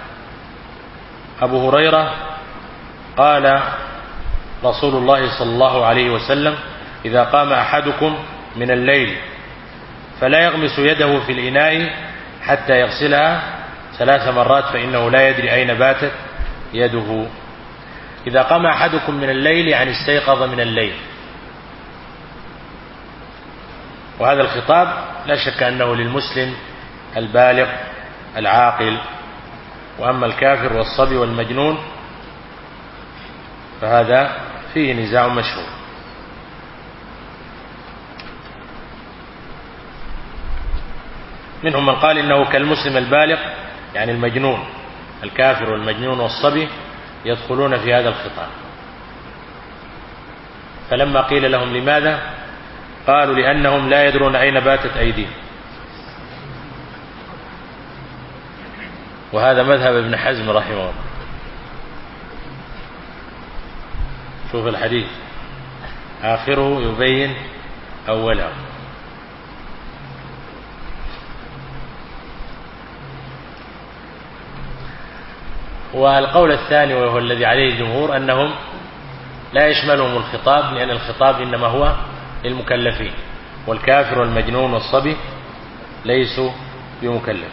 أبو هريرة قال رسول الله صلى الله عليه وسلم إذا قام أحدكم من الليل فلا يغمس يده في الإناء حتى يغسلها ثلاث مرات فإنه لا يدري أين باتت يده. إذا قام أحدكم من الليل يعني استيقظ من الليل، وهذا الخطاب لا شك أنه للمسلم البالغ العاقل، وأما الكافر والصبي والمجنون فهذا فيه نزاع مشهور. منهم من قال إنه كالمسلم البالغ يعني المجنون، الكافر والمجنون والصبي يدخلون في هذا الخطاب. فلما قيل لهم لماذا قالوا لأنهم لا يدرون أين باتت أيديهم، وهذا مذهب ابن حزم رحمه الله. شوف الحديث آخره يبين أوله. والقول الثاني وهو الذي عليه الجمهور أنهم لا يشملهم الخطاب، لأن الخطاب إنما هو للمكلفين، والكافر والمجنون والصبي ليسوا بمكلف.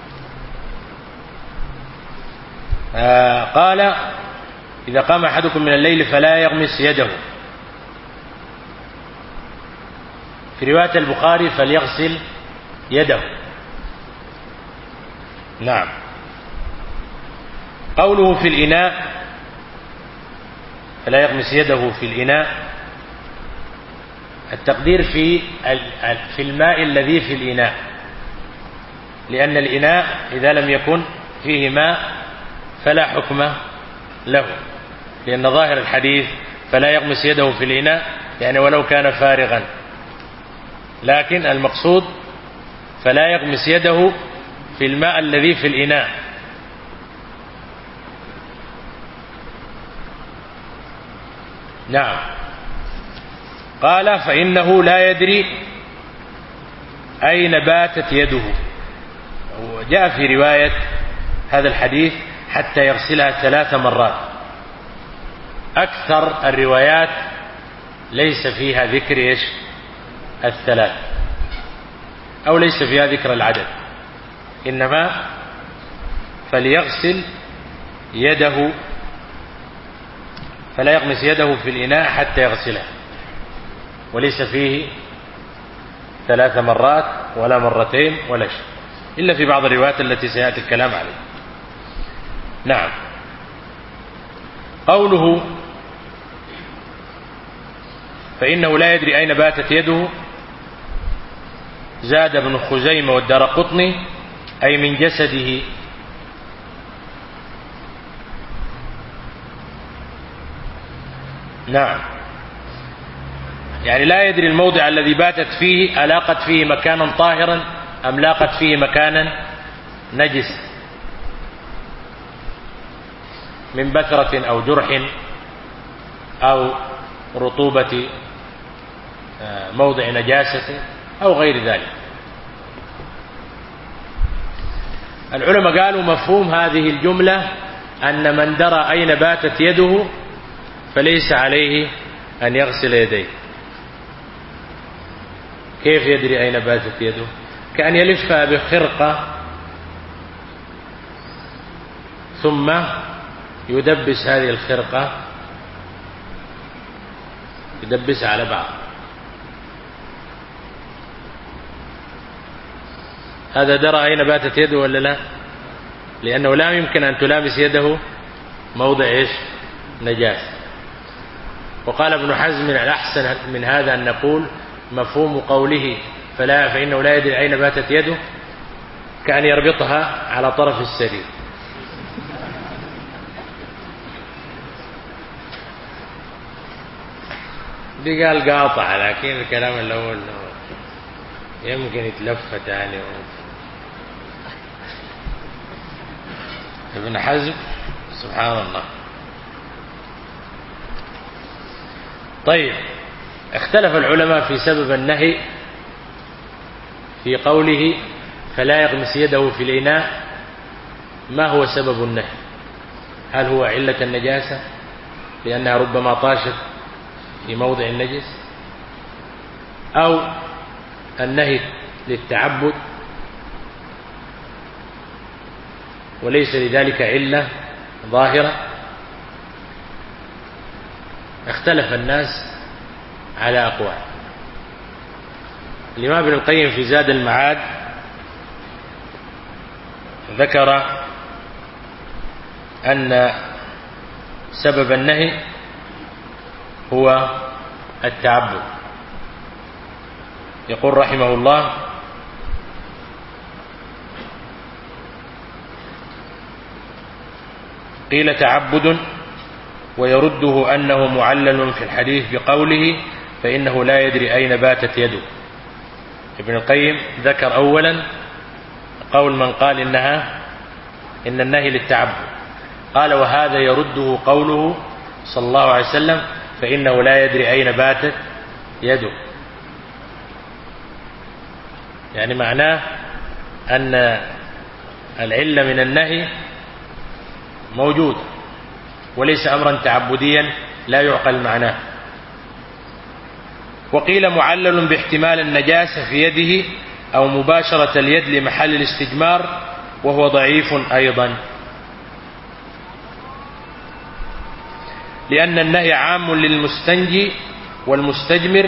آه قال إذا قام أحدكم من الليل فلا يغمس يده. في رواية البخاري فليغسل يده. نعم. قوله في الإناء فلا يغمس يده في الإناء، التقدير في في الماء الذي في الإناء، لأن الإناء إذا لم يكن فيه ماء فلا حكم له، لأن ظاهر الحديث فلا يغمس يده في الإناء يعني ولو كان فارغا، لكن المقصود فلا يغمس يده في الماء الذي في الإناء. نعم. قال فإنه لا يدري أين باتت يده. وجاء في رواية هذا الحديث حتى يغسلها ثلاث مرات. أكثر الروايات ليس فيها ذكر إيش الثلاث، أو ليس فيها ذكر العدد، إنما فليغسل يده فلا يغمس يده في الإناء حتى يغسلها، وليس فيه ثلاث مرات ولا مرتين ولا شيء، إلا في بعض الروايات التي سيأتي الكلام عليه. نعم. قوله فإنه لا يدري أين باتت يده، زاد ابن خزيمة والدارقطني أي من جسده. نعم، يعني لا يدري الموضع الذي باتت فيه ألاقت فيه مكانا طاهرا أم لاقت فيه مكانا نجس من بثرة أو جرح أو رطوبة موضع نجاسة أو غير ذلك. العلماء قالوا مفهوم هذه الجملة أن من درى أين باتت يده فليس عليه أن يغسل يديه. كيف يدري أين باتت يده؟ كأن يلفها بخرقة ثم يدبس هذه الخرقة، يدبسها على بعض. هذا درى أين باتت يده ولا لا؟ لأنه لا يمكن أن تلامس يده موضع إيش؟ نجاسة. وقال ابن حزم من الأحسن من هذا أن نقول مفهوم قوله فلا فإنه لا يدري أين باتت يده كأن يربطها على طرف السرير. دي قال قاطع، لكن الكلام الأول يمكن يتلفت يعني. ابن حزم سبحان الله. طيب، اختلف العلماء في سبب النهي في قوله فلا يغمس يده في الإناء. ما هو سبب النهي؟ هل هو علة النجاسة لأنها ربما طاشت في موضع النجس، أو النهي للتعبد وليس لذلك علة ظاهرة؟ اختلف الناس على أقوال. الإمام ابن القيم في زاد المعاد ذكر أن سبب النهي هو التعبد. يقول رحمه الله: قيل تعبد، ويرده أنه معلل في الحديث بقوله فإنه لا يدري أين باتت يده. ابن القيم ذكر أولا قول من قال إنها إن النهي للتعبد، قال وهذا يرده قوله صلى الله عليه وسلم فإنه لا يدري أين باتت يده. يعني معناه أن العلة من النهي موجود وليس أمرا تعبديا لا يعقل معناه. وقيل معلل باحتمال النجاسة في يده أو مباشرة اليد لمحل الاستجمار، وهو ضعيف أيضا، لأن النهي عام للمستنجي والمستجمر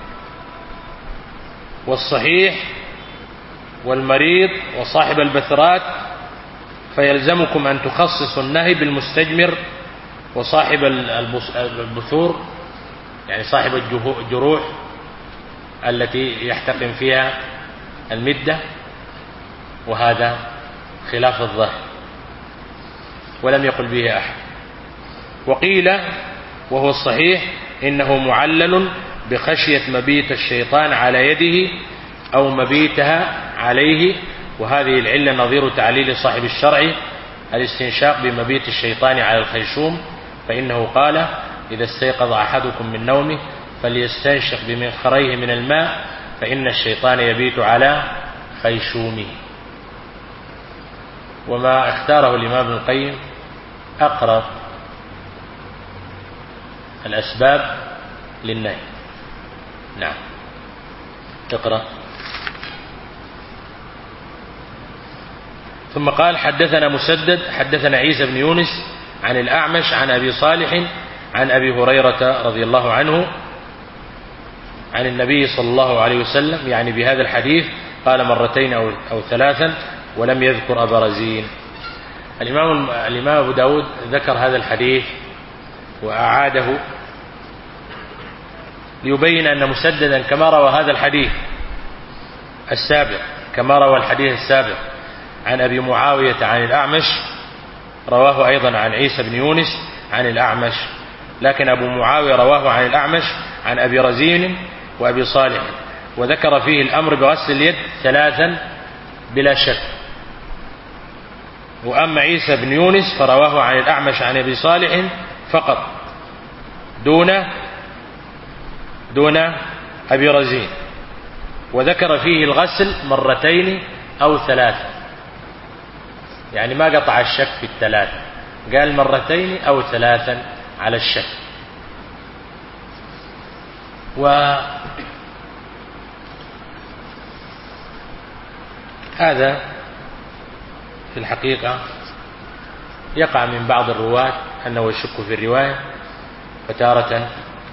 والصحيح والمريض وصاحب البثرات، فيلزمكم أن تخصصوا النهي بالمستجمر وصاحب البثور، يعني صاحب الجروح التي يحتقن فيها المدة، وهذا خلاف الظاهر ولم يقل به أحد. وقيل وهو الصحيح إنه معلل بخشية مبيت الشيطان على يده أو مبيتها عليه، وهذه العلة نظير تعليل صاحب الشرع الاستنشاق بمبيت الشيطان على الخيشوم، فإنه قال إذا استيقظ أحدكم من نومه فليستنشق بمنخريه من الماء فإن الشيطان يبيت على خيشومه. وما اختاره الإمام ابن القيم أقرب الأسباب للنهي. نعم، اقرأ. ثم قال حدثنا مسدد حدثنا عيسى بن يونس عن الأعمش عن أبي صالح عن أبي هريرة رضي الله عنه عن النبي صلى الله عليه وسلم، يعني بهذا الحديث قال مرتين أو, أو ثلاثا ولم يذكر أبا رزين. الإمام, الإمام أبو داود ذكر هذا الحديث وأعاده ليبين أن مسددا كما روى هذا الحديث السابق كما روى الحديث السابق عن أبي معاوية عن الأعمش، رواه أيضا عن عيسى بن يونس عن الأعمش، لكن أبو معاوية رواه عن الأعمش عن أبي رزين وأبي صالح، وذكر فيه الأمر بغسل اليد ثلاثا بلا شك. وأما عيسى بن يونس فرواه عن الأعمش عن أبي صالح فقط دون دون أبي رزين، وذكر فيه الغسل مرتين أو ثلاثة، يعني ما قطع الشك في الثلاثة، قال مرتين أو ثلاثا على الشك. وهذا في الحقيقة يقع من بعض الرواة أنه يشك في الرواية، فتارة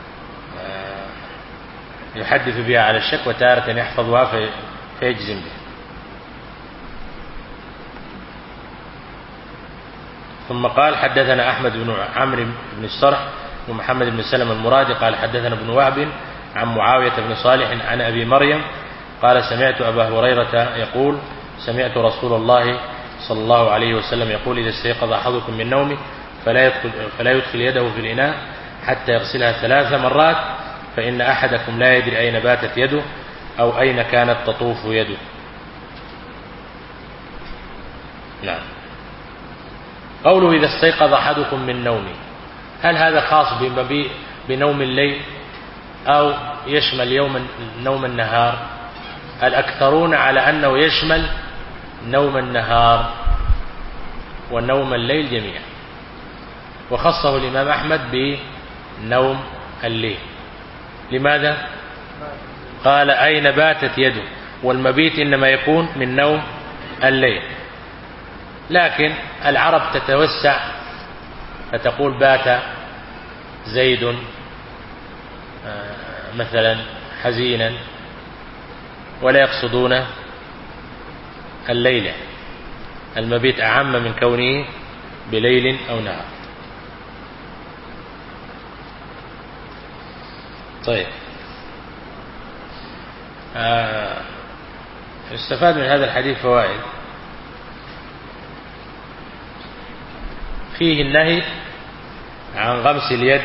يحدث بها على الشك وتارة يحفظها فيجزم بها. ثم قال حدثنا أحمد بن عمرو بن السرح ومحمد بن سلم المرادي قال حدثنا ابن وهب عن معاوية بن صالح عن أبي مريم قال سمعت أبا هريرة يقول سمعت رسول الله صلى الله عليه وسلم يقول إذا استيقظ أحدكم من نومه فلا يدخل, فلا يدخل يده في الإناء حتى يغسلها ثلاث مرات فإن أحدكم لا يدري أين باتت يده أو أين كانت تطوف يده. نعم. قوله إذا استيقظ أحدكم من نومه، هل هذا خاص بنوم الليل أو يشمل يوم نوم النهار؟ الأكثرون على أنه يشمل نوم النهار ونوم الليل جميعا، وخصه الإمام أحمد بنوم الليل. لماذا؟ قال أين باتت يده، والمبيت إنما يكون من نوم الليل. لكن العرب تتوسع فتقول بات زيد مثلا حزينا، ولا يقصدون الليلة، المبيت أعم من كونه بليل أو نهار. طيب، آه استفاد من هذا الحديث فوائد. فيه النهي عن غمس اليد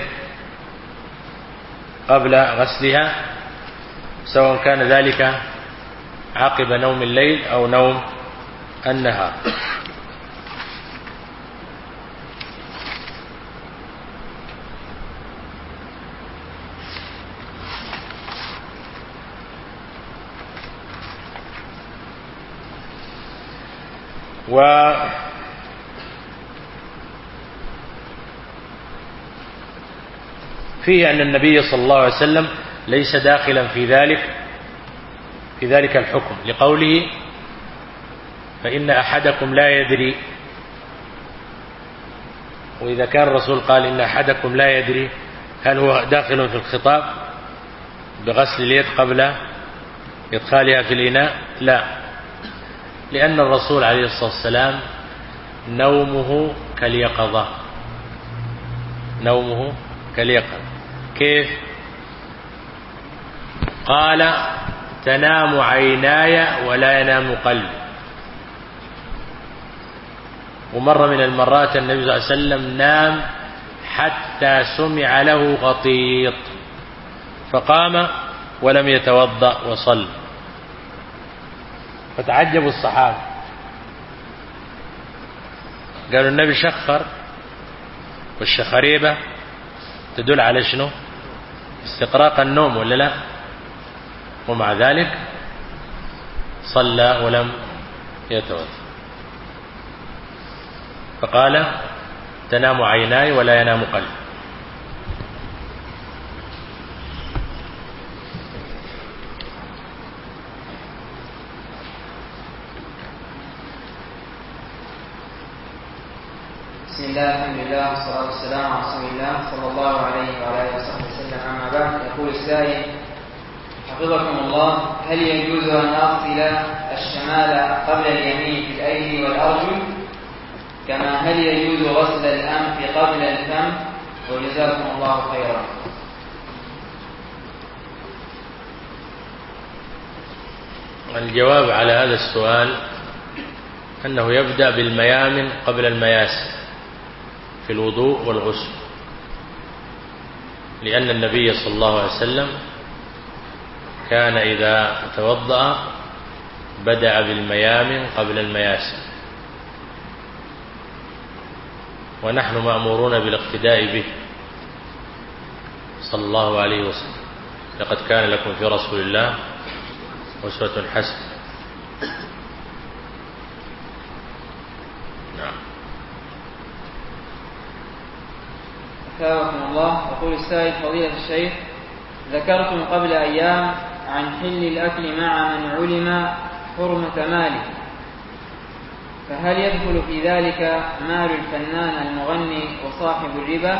قبل غسلها، سواء كان ذلك عقب نوم الليل أو نوم النهار. وفيه أن النبي صلى الله عليه وسلم ليس داخلا في ذلك في ذلك الحكم، لقوله فإن أحدكم لا يدري. وإذا كان الرسول قال إن أحدكم لا يدري، هل هو داخل في الخطاب بغسل اليد قبل إدخالها في الإناء؟ لا، لأن الرسول عليه الصلاة والسلام نومه كاليقظة، نومه كاليقظة. كيف؟ قال تنام عيناي ولا ينام قلبي. ومر من المرات النبي صلى الله عليه وسلم نام حتى سمع له غطيط فقام ولم يتوضأ وصلى، فتعجبوا الصحابة، قالوا النبي شخر، والشخريبة تدل على شنو؟ استقراق النوم ولا لا؟ ومع ذلك صلى ولم يتوضأ، فقال تنام عيناي ولا ينام قلبي. بسم الله، الحمد لله، والصلاة والسلام على رسول الله صلى الله عليه وعلى آله وصحبه وسلم. أما بعد، يقول السائل حفظكم الله: هل يجوز أن أغسل الشمال قبل اليمين في الأيدي والأرجل؟ كما هل يجوز غسل الأنف قبل الفم؟ وجزاكم الله خيرا. الجواب على هذا السؤال أنه يبدأ بالميامن قبل المياسر في الوضوء والغسل، لأن النبي صلى الله عليه وسلم كان إذا توضأ بدأ بالميامن قبل المياسر، ونحن مأمورون بالاقتداء به صلى الله عليه وسلم. لقد كان لكم في رسول الله أسوة حسنة. نعم. أثابكم الله. يقول السائل: فضيلة الشيخ، ذكرتم قبل أيام عن حل الأكل مع من علم حرمة ماله، فهل يدخل في ذلك مال الفنان المغني وصاحب الربا؟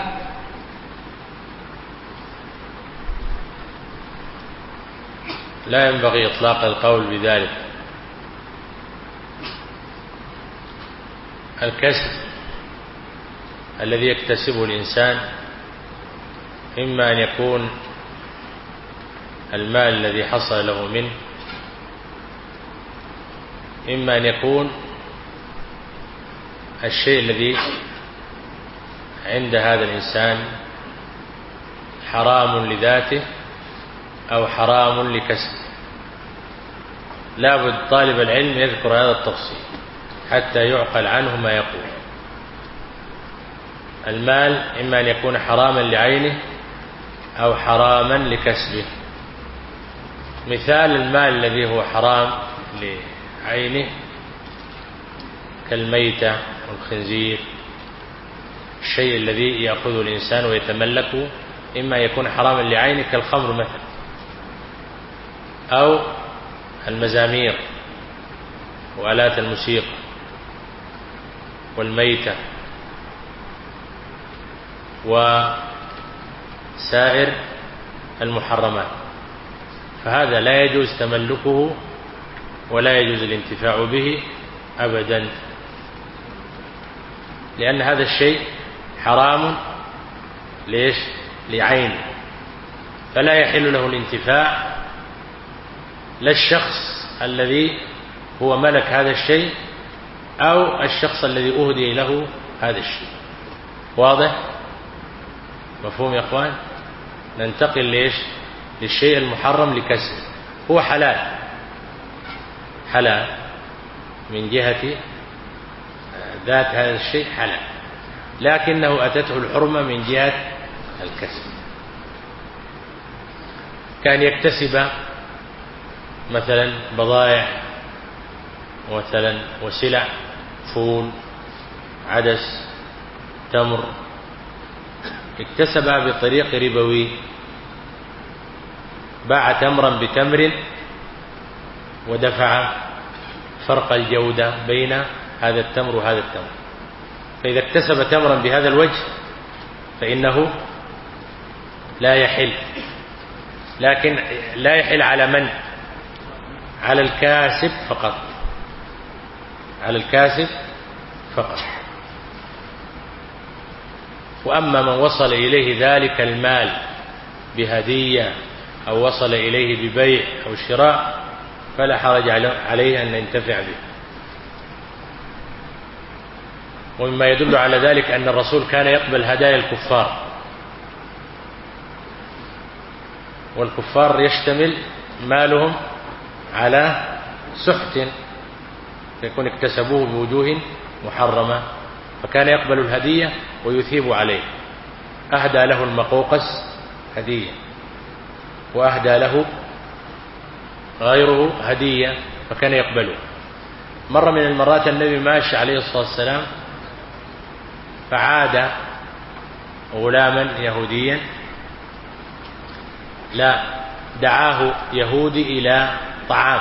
لا ينبغي إطلاق القول بذلك. الكسب الذي يكتسبه الإنسان إما أن يكون المال الذي حصل له منه، إما أن يكون الشيء الذي عند هذا الإنسان حرام لذاته أو حرام لكسبه. لا بد طالب العلم يذكر هذا التفصيل حتى يعقل عنه ما يقول. المال إما أن يكون حراما لعينه أو حراما لكسبه. مثال المال الذي هو حرام لعينه كالميتة والخنزير، الشيء الذي يأخذه الإنسان ويتملكه إما يكون حراما لعينه كالخمر مثلا، أو المزامير وآلات الموسيقى والميتة وسائر المحرمات، فهذا لا يجوز تملكه ولا يجوز الانتفاع به أبدا، لأن هذا الشيء حرام ليش؟ لعينه، فلا يحل له الانتفاع، لا الشخص الذي هو ملك هذا الشيء أو الشخص الذي أهدي له هذا الشيء. واضح؟ مفهوم يا أخوان؟ ننتقل ليش؟ للشيء المحرم لكسب. هو حلال، حلال من جهة ذات هذا الشيء حلال، لكنه أتته الحرمة من جهة الكسب، كان يكتسب مثلا بضائع مثلا وسلع، فول، عدس، تمر، اكتسبها بطريق ربوي، باع تمرا بتمر ودفع فرق الجودة بين هذا التمر وهذا التمر، فإذا اكتسب تمرا بهذا الوجه فإنه لا يحل، لكن لا يحل على من؟ على الكاسب فقط، على الكاسب فقط. وأما من وصل إليه ذلك المال بهدية أو وصل إليه ببيع أو شراء فلا حرج عليه أن ينتفع به. ومما يدل على ذلك أن الرسول كان يقبل هدايا الكفار، والكفار يشتمل مالهم على سحت يكون اكتسبوه بوجوه محرمة، فكان يقبل الهدية ويثيب عليه. أهدى له المقوقس هدية، وأهدى له غيره هدية فكان يقبله. مرة من المرات النبي ماشي عليه الصلاة والسلام فعاد غلاما يهوديا، لا دعاه يهودي إلى طعام،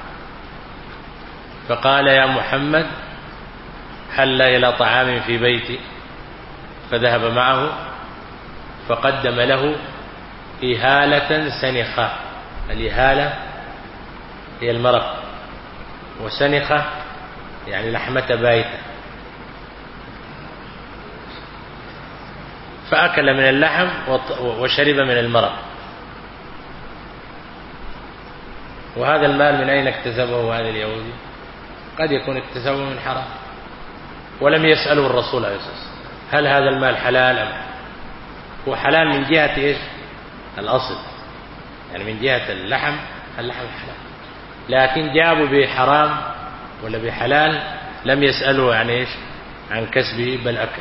فقال يا محمد هل إلى طعام في بيتي؟ فذهب معه فقدم له إهالة سنخة. الإهالة هي المرق، وسنخة يعني لحمة بايتة، فأكل من اللحم وشرب من المرق. وهذا المال من أين اكتسبه هذا اليهودي؟ قد يكون اكتسبه من حرام، ولم يسأله الرسول عليه الصلاة والسلام هل هذا المال حلال أم حرام. هو حلال من جهة إيش؟ الأصل، يعني من جهة اللحم، اللحم حلال، لكن جابوا بحرام ولا بحلال لم يسألوا عن إيش؟ عن كسبه، بل أكل.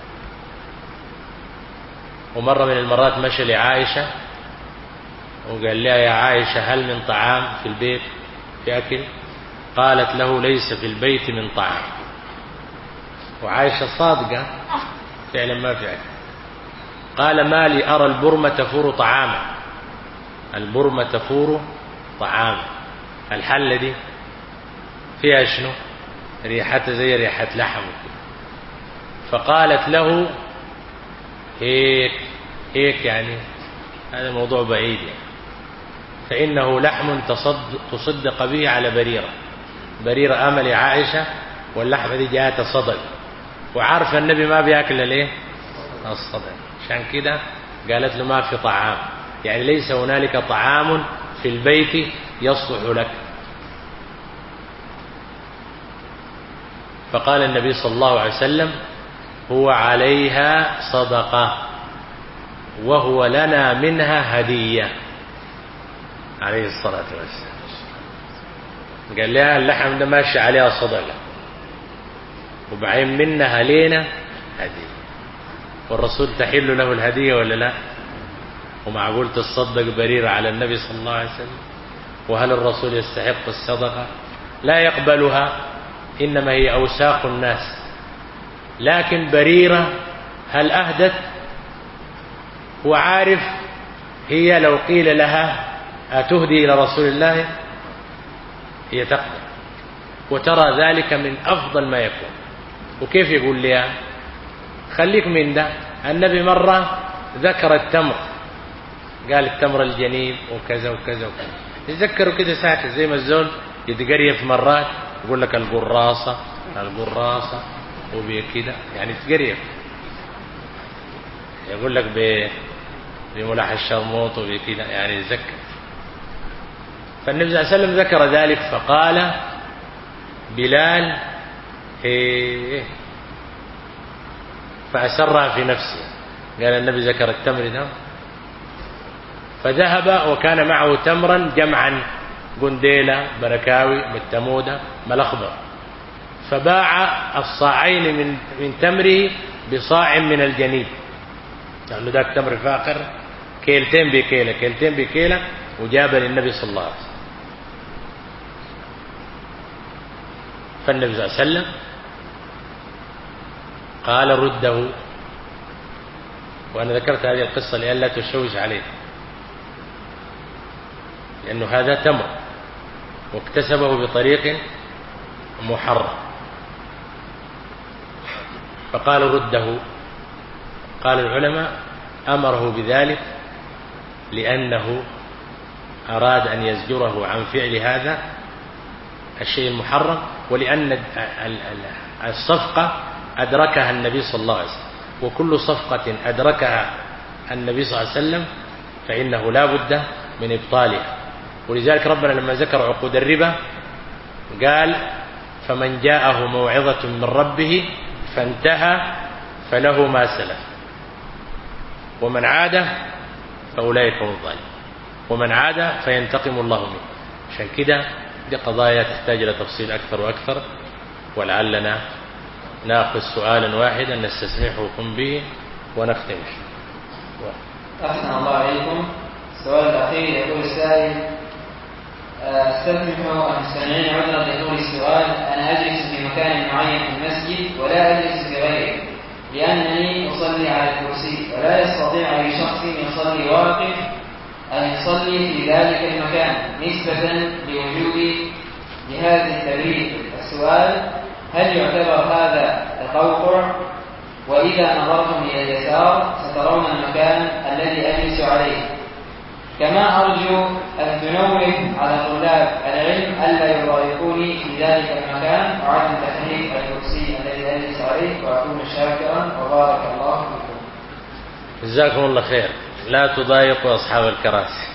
ومرة من المرات مشى لعائشة وقال لها يا عائشة هل من طعام في البيت في أكل؟ قالت له ليس في البيت من طعام. وعائشة صادقة فعلا ما في أكل. قال ما لي أرى البرمة تفور طعاما، البرمة تفور طعاما، الحلة دي فيها شنو؟ ريحته زي ريحة لحم. فقالت له هيك هيك يعني هذا موضوع بعيد يعني، فإنه لحم تصد تصدق به على بريرة. بريرة أمل عائشة واللحمة دي جاءت صدق، وعارفة النبي ما بيأكل ليه الصدق، عشان كده قالت له ما في طعام، يعني ليس هنالك طعام في البيت يصلح لك. فقال النبي صلى الله عليه وسلم هو عليها صدقة وهو لنا منها هدية عليه الصلاة والسلام. قال لها اللحم ده ماشي عليها صدقة وبعين منها لينا هدية، والرسول تحل له الهدية ولا لا؟ ومعقول تصدق بريرة على النبي صلى الله عليه وسلم؟ وهل الرسول يستحق الصدقة؟ لا يقبلها، إنما هي أوساخ الناس. لكن بريرة هل أهدت؟ هو عارف هي لو قيل لها أتهدي إلى رسول الله هي تقبل، وترى ذلك من أفضل ما يكون. وكيف يقول لها خليك من ده؟ النبي مرة ذكر التمر، قال التمر الجنيب وكذا وكذا وكذا، يذكروا كده ساكت زي ما الزول يتقريف مرات يقول لك القراصة القراصة وبكده يعني تقريف، يقول لك بملاح الشرموط وبكده يعني يذكر. فالنبي صلى الله عليه وسلم ذكر ذلك فقال بلال إيه، فأسرها في نفسه، قال النبي ذكر التمر ده، فذهب وكان معه تمرا جمعا قنديلة بركاوي بالتمودة ملخبر، فباع الصاعين من من تمره بصاع من الجنيب، لأنه ذاك تمر فاقر كيلتين بكيلة كيلتين بكيلة، وجاب للنبي صلى الله عليه وسلم. فالنبي صلى الله عليه وسلم قال رده، وأنا ذكرت هذه القصة لئلا تشوش عليه، لأنه هذا تمر واكتسبه بطريق محرم، فقال رده. قال العلماء أمره بذلك لأنه أراد أن يزجره عن فعل هذا الشيء المحرم، ولأن الصفقة أدركها النبي صلى الله عليه وسلم، وكل صفقة أدركها النبي صلى الله عليه وسلم فإنه لا بد من إبطالها. ولذلك ربنا لما ذكر عقود الربا قال فمن جاءه موعظة من ربه فانتهى فله ما سلف ومن عاد فأولئك هم الظالمون ومن عاد فينتقم الله منه. عشان كده دي قضايا تحتاج إلى تفصيل أكثر وأكثر، ولعلنا نأخذ سؤالا واحدا نستسمحكم به ونختم. أحسن الله عليكم. السؤال الأخير يقول السائل: استسمح المستمعين عذرا لطول السؤال، أنا أجلس في مكان معين في المسجد ولا أجلس في غيره لأنني أصلي على الكرسي، ولا يستطيع أي شخص يصلي واقف أن يصلي في ذلك المكان نسبة لوجود جهاز التبريد. السؤال: هل يعتبر هذا تقوقع؟ وإذا نظرتم إلى اليسار سترون المكان الذي أجلس عليه. كما أرجو أن تنوه على طلاب العلم ألا يضايقوني في ذلك المكان وعدم تحريك الكرسي الذي أجلس عليه، وأكون شاكرا وبارك الله فيكم. جزاكم الله خير. لا تضايقوا أصحاب الكراسي.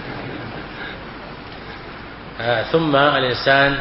آه ثم الإنسان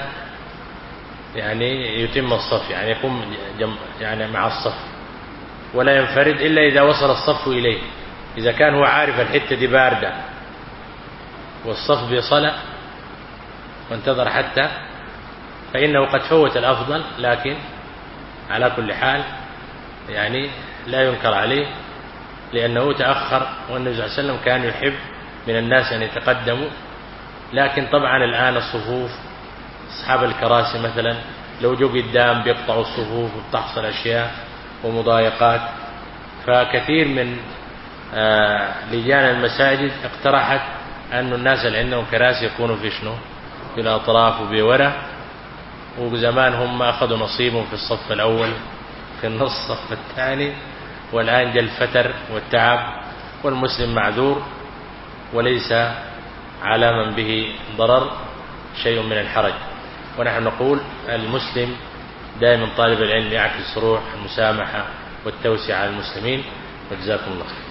يعني يتم الصف، يعني يقوم يعني مع الصف ولا ينفرد إلا إذا وصل الصف إليه. إذا كان هو عارف الحتة دي باردة والصف بصلة وانتظر حتى، فإنه قد فوت الأفضل، لكن على كل حال يعني لا ينكر عليه لأنه تأخر، والنبي صلى الله عليه وسلم كان يحب من الناس أن يتقدموا. لكن طبعا الآن الصفوف أصحاب الكراسي مثلا لو جو قدام بيقطعوا الصفوف وبتحصل أشياء ومضايقات. فكثير من لجان المساجد اقترحت أن الناس اللي عندهم كراسي يكونوا في شنو في الأطراف وبورا، وزمان هم أخذوا نصيبهم في الصف الأول في النص الصف الثاني، والآن جاء الفتر والتعب والمسلم معذور وليس على من به ضرر شيء من الحرج. ونحن نقول المسلم دائما طالب العلم يعكس روح المسامحة والتوسعة على المسلمين. وجزاكم الله خير.